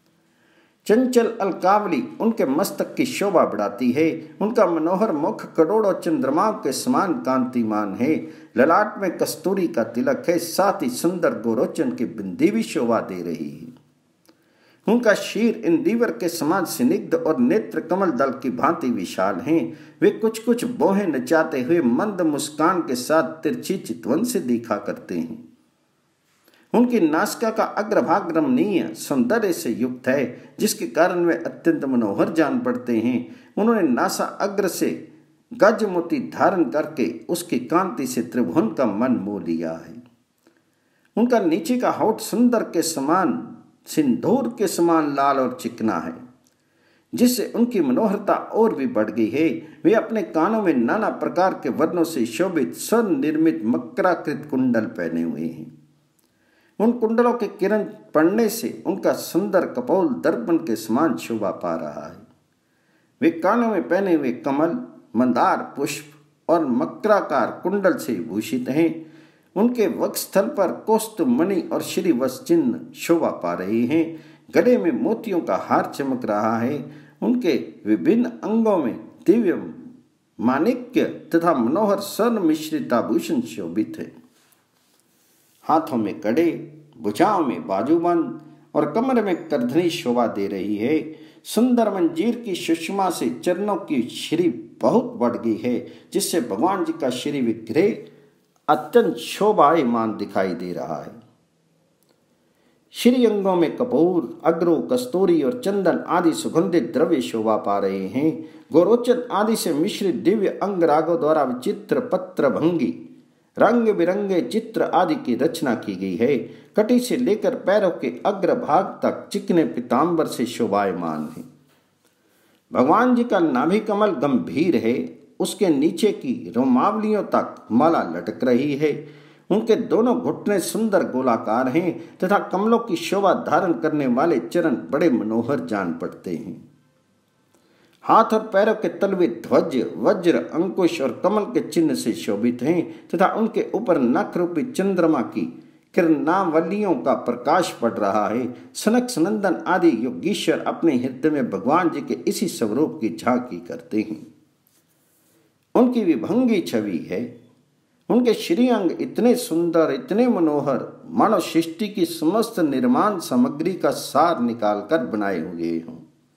चंचल अलकावली उनके मस्तक की शोभा बढ़ाती है। उनका मनोहर मुख करोड़ों चंद्रमाओं के समान कांतिमान है। ललाट में कस्तूरी का तिलक है, साथ ही सुंदर गोरोचन की बिंदी भी शोभा दे रही है। उनका शीर इंदिवर के समान स्निग्ध और नेत्र कमल दल की भांति विशाल हैं। वे कुछ कुछ बोहें नचाते हुए मंद मुस्कान के साथ तिरछी चितवन से देखा करते हैं। उनकी नासिका का अग्रभाग रमणीय सौंदर्य से युक्त है, जिसके कारण वे अत्यंत मनोहर जान पड़ते हैं। उन्होंने नासा अग्र से गज मोती धारण करके उसकी कांति से त्रिभुवन का मन मोह लिया है। उनका नीचे का होठ सुंदर के समान सिंदूर के समान लाल और चिकना है, जिससे उनकी मनोहरता और भी बढ़ गई है। वे अपने कानों में नाना प्रकार के वर्णों से शोभित स्वर्ण निर्मित मकराकृत कुंडल पहने हुए हैं। उन कुंडलों के किरण पड़ने से उनका सुंदर कपोल दर्पण के समान शोभा पा रहा है। वे कानों में पहने हुए कमल, मंदार पुष्प और मकराकार कुंडल से भूषित हैं। उनके वक्षस्थल पर कौस्तुभ मणि और श्रीवत्स चिन्ह शोभा पा रहे हैं। गले में मोतियों का हार चमक रहा है। उनके विभिन्न अंगों में दिव्य माणिक्य तथा मनोहर स्वर्ण मिश्रित आभूषण शोभित है। हाथों में कड़े, भुजाओं में बाजूबंद और कमर में करधनी शोभा दे रही है। सुंदर मंजीर की सुषमा से चरणों की श्री बहुत बढ़ गई है, जिससे भगवान जी का श्री विग्रह अत्यंत शोभायमान दिखाई दे रहा है। श्री अंगों में कपूर, अग्रो, कस्तूरी और चंदन आदि सुगंधित द्रव्य शोभा पा रहे हैं। गोरोचन आदि से मिश्रित दिव्य अंग रागों द्वारा विचित्र पत्र भंगी रंग बिरंगे चित्र आदि की रचना की गई है। कटी से लेकर पैरों के अग्रभाग तक चिकने पीतांबर से शोभायमान है। भगवान जी का नाभि कमल गंभीर है। उसके नीचे की रोमावलियों तक माला लटक रही है। उनके दोनों घुटने सुंदर गोलाकार हैं तथा कमलों की शोभा धारण करने वाले चरण बड़े मनोहर जान पड़ते हैं। हाथ और पैरों के तलवे ध्वज, वज्र, अंकुश और कमल के चिन्ह से शोभित हैं तथा उनके ऊपर नख रूपी चंद्रमा की किरणावलियों का प्रकाश पड़ रहा है। सनक सनंदन आदि योगीश्वर अपने हृदय में भगवान जी के इसी स्वरूप की झांकी करते हैं। उनकी विभंगी छवि है। उनके श्रीअंग इतने सुंदर, इतने मनोहर, मानो सृष्टि की समस्त निर्माण सामग्री का सार निकालकर बनाए हुए हों।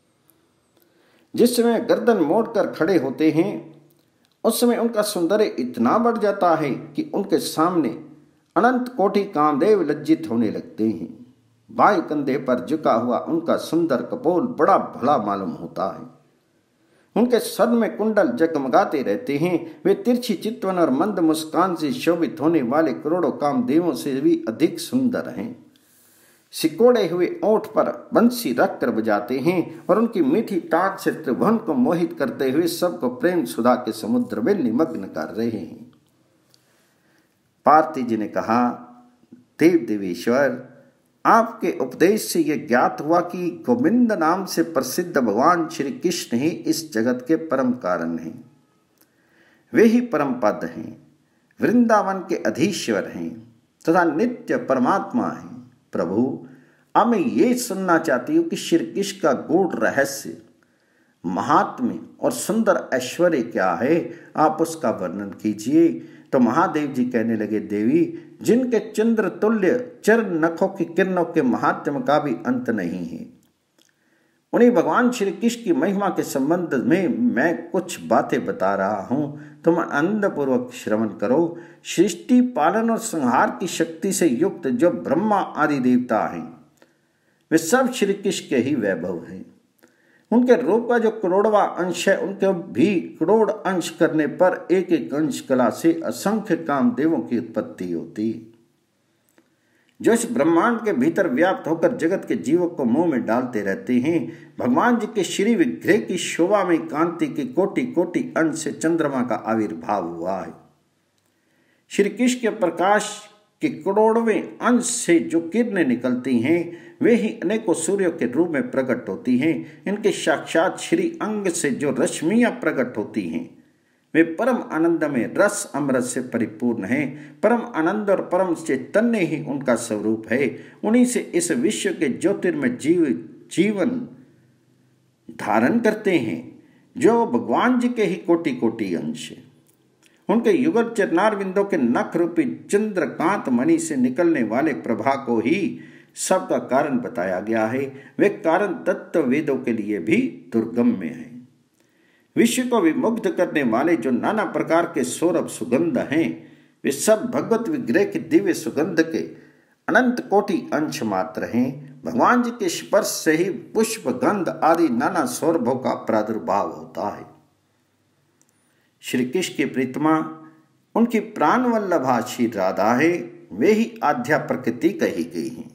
जिस समय गर्दन मोड़कर खड़े होते हैं, उस समय उनका सौंदर्य इतना बढ़ जाता है कि उनके सामने अनंत कोटि कामदेव लज्जित होने लगते हैं। बाएं कंधे पर झुका हुआ उनका सुंदर कपोल बड़ा भला मालूम होता है। उनके सर में कुंडल जगमगाते रहते हैं। वे तिरछी चितवन और मंद मुस्कान से शोभित होने वाले करोड़ों कामदेवों से भी अधिक सुंदर हैं। सिकोड़े हुए ओंठ पर बंसी रखकर बजाते हैं और उनकी मीठी टाट से त्रिभुवन को मोहित करते हुए सबको प्रेम सुधा के समुद्र में निमग्न कर रहे हैं। पार्थिव जी ने कहा, देव देवेश्वर, आपके उपदेश से यह ज्ञात हुआ कि गोविंद नाम से प्रसिद्ध भगवान श्री कृष्ण ही इस जगत के परम कारण हैं। वे ही परम पद हैं, वृंदावन के अधीश्वर हैं तथा नित्य परमात्मा हैं। प्रभु, अब मैं ये सुनना चाहती हूँ कि श्री कृष्ण का गूढ़ रहस्य, महात्म्य और सुंदर ऐश्वर्य क्या है, आप उसका वर्णन कीजिए। तो महादेव जी कहने लगे, देवी, जिनके चंद्र तुल्य चर नखों की किरणों के महात्म का भी अंत नहीं है। उन्हीं भगवान श्री कृष्ण की महिमा के संबंध में मैं कुछ बातें बता रहा हूं, तुम आनंद पूर्वक श्रवण करो। सृष्टि पालन और संहार की शक्ति से युक्त जो ब्रह्मा आदि देवता हैं, वे सब श्री कृष्ण के ही वैभव हैं। उनके रूप का जो करोड़वा अंश है, उनके भी करोड़ अंश करने पर एक एक अंश कला से असंख्य कामदेवों की उत्पत्ति होती। जो इस ब्रह्मांड के भीतर व्याप्त होकर जगत के जीवों को मुंह में डालते रहते हैं। भगवान जी के श्री विग्रह की शोभा में कांति के कोटि कोटि अंश से चंद्रमा का आविर्भाव हुआ है। श्री कृष्ण के प्रकाश के करोड़वें अंश से जो किरणें निकलती हैं, वे ही अनेकों सूर्यों के रूप में प्रकट होती हैं। इनके साक्षात श्री अंग से जो रश्मियां प्रकट होती हैं, वे परम आनंद में रस अमृत से परिपूर्ण है। परम आनंद और परम चैतन्य ही उनका स्वरूप है। उन्हीं से इस विश्व के ज्योतिर्मय जीव जीवन धारण करते हैं, जो भगवान जी के ही कोटि कोटि अंश है। उनके युगल चरणारविंदों के नख रूपी चंद्रकांत मणि से निकलने वाले प्रभा को ही सबका कारण बताया गया है। वे कारण तत्व वेदों के लिए भी दुर्गम्य है। विश्व को विमुग्ध करने वाले जो नाना प्रकार के सौरभ सुगंध हैं, वे सब भगवत विग्रह के दिव्य सुगंध के अनंत कोटि अंश मात्र हैं। भगवान जी के स्पर्श से ही पुष्प गंध आदि नाना सौरभों का प्रादुर्भाव होता है। श्री कृष्ण की प्रीतमा उनकी प्राण वल्लभा श्री राधा है। वे ही आध्या प्रकृति कही गई हैं।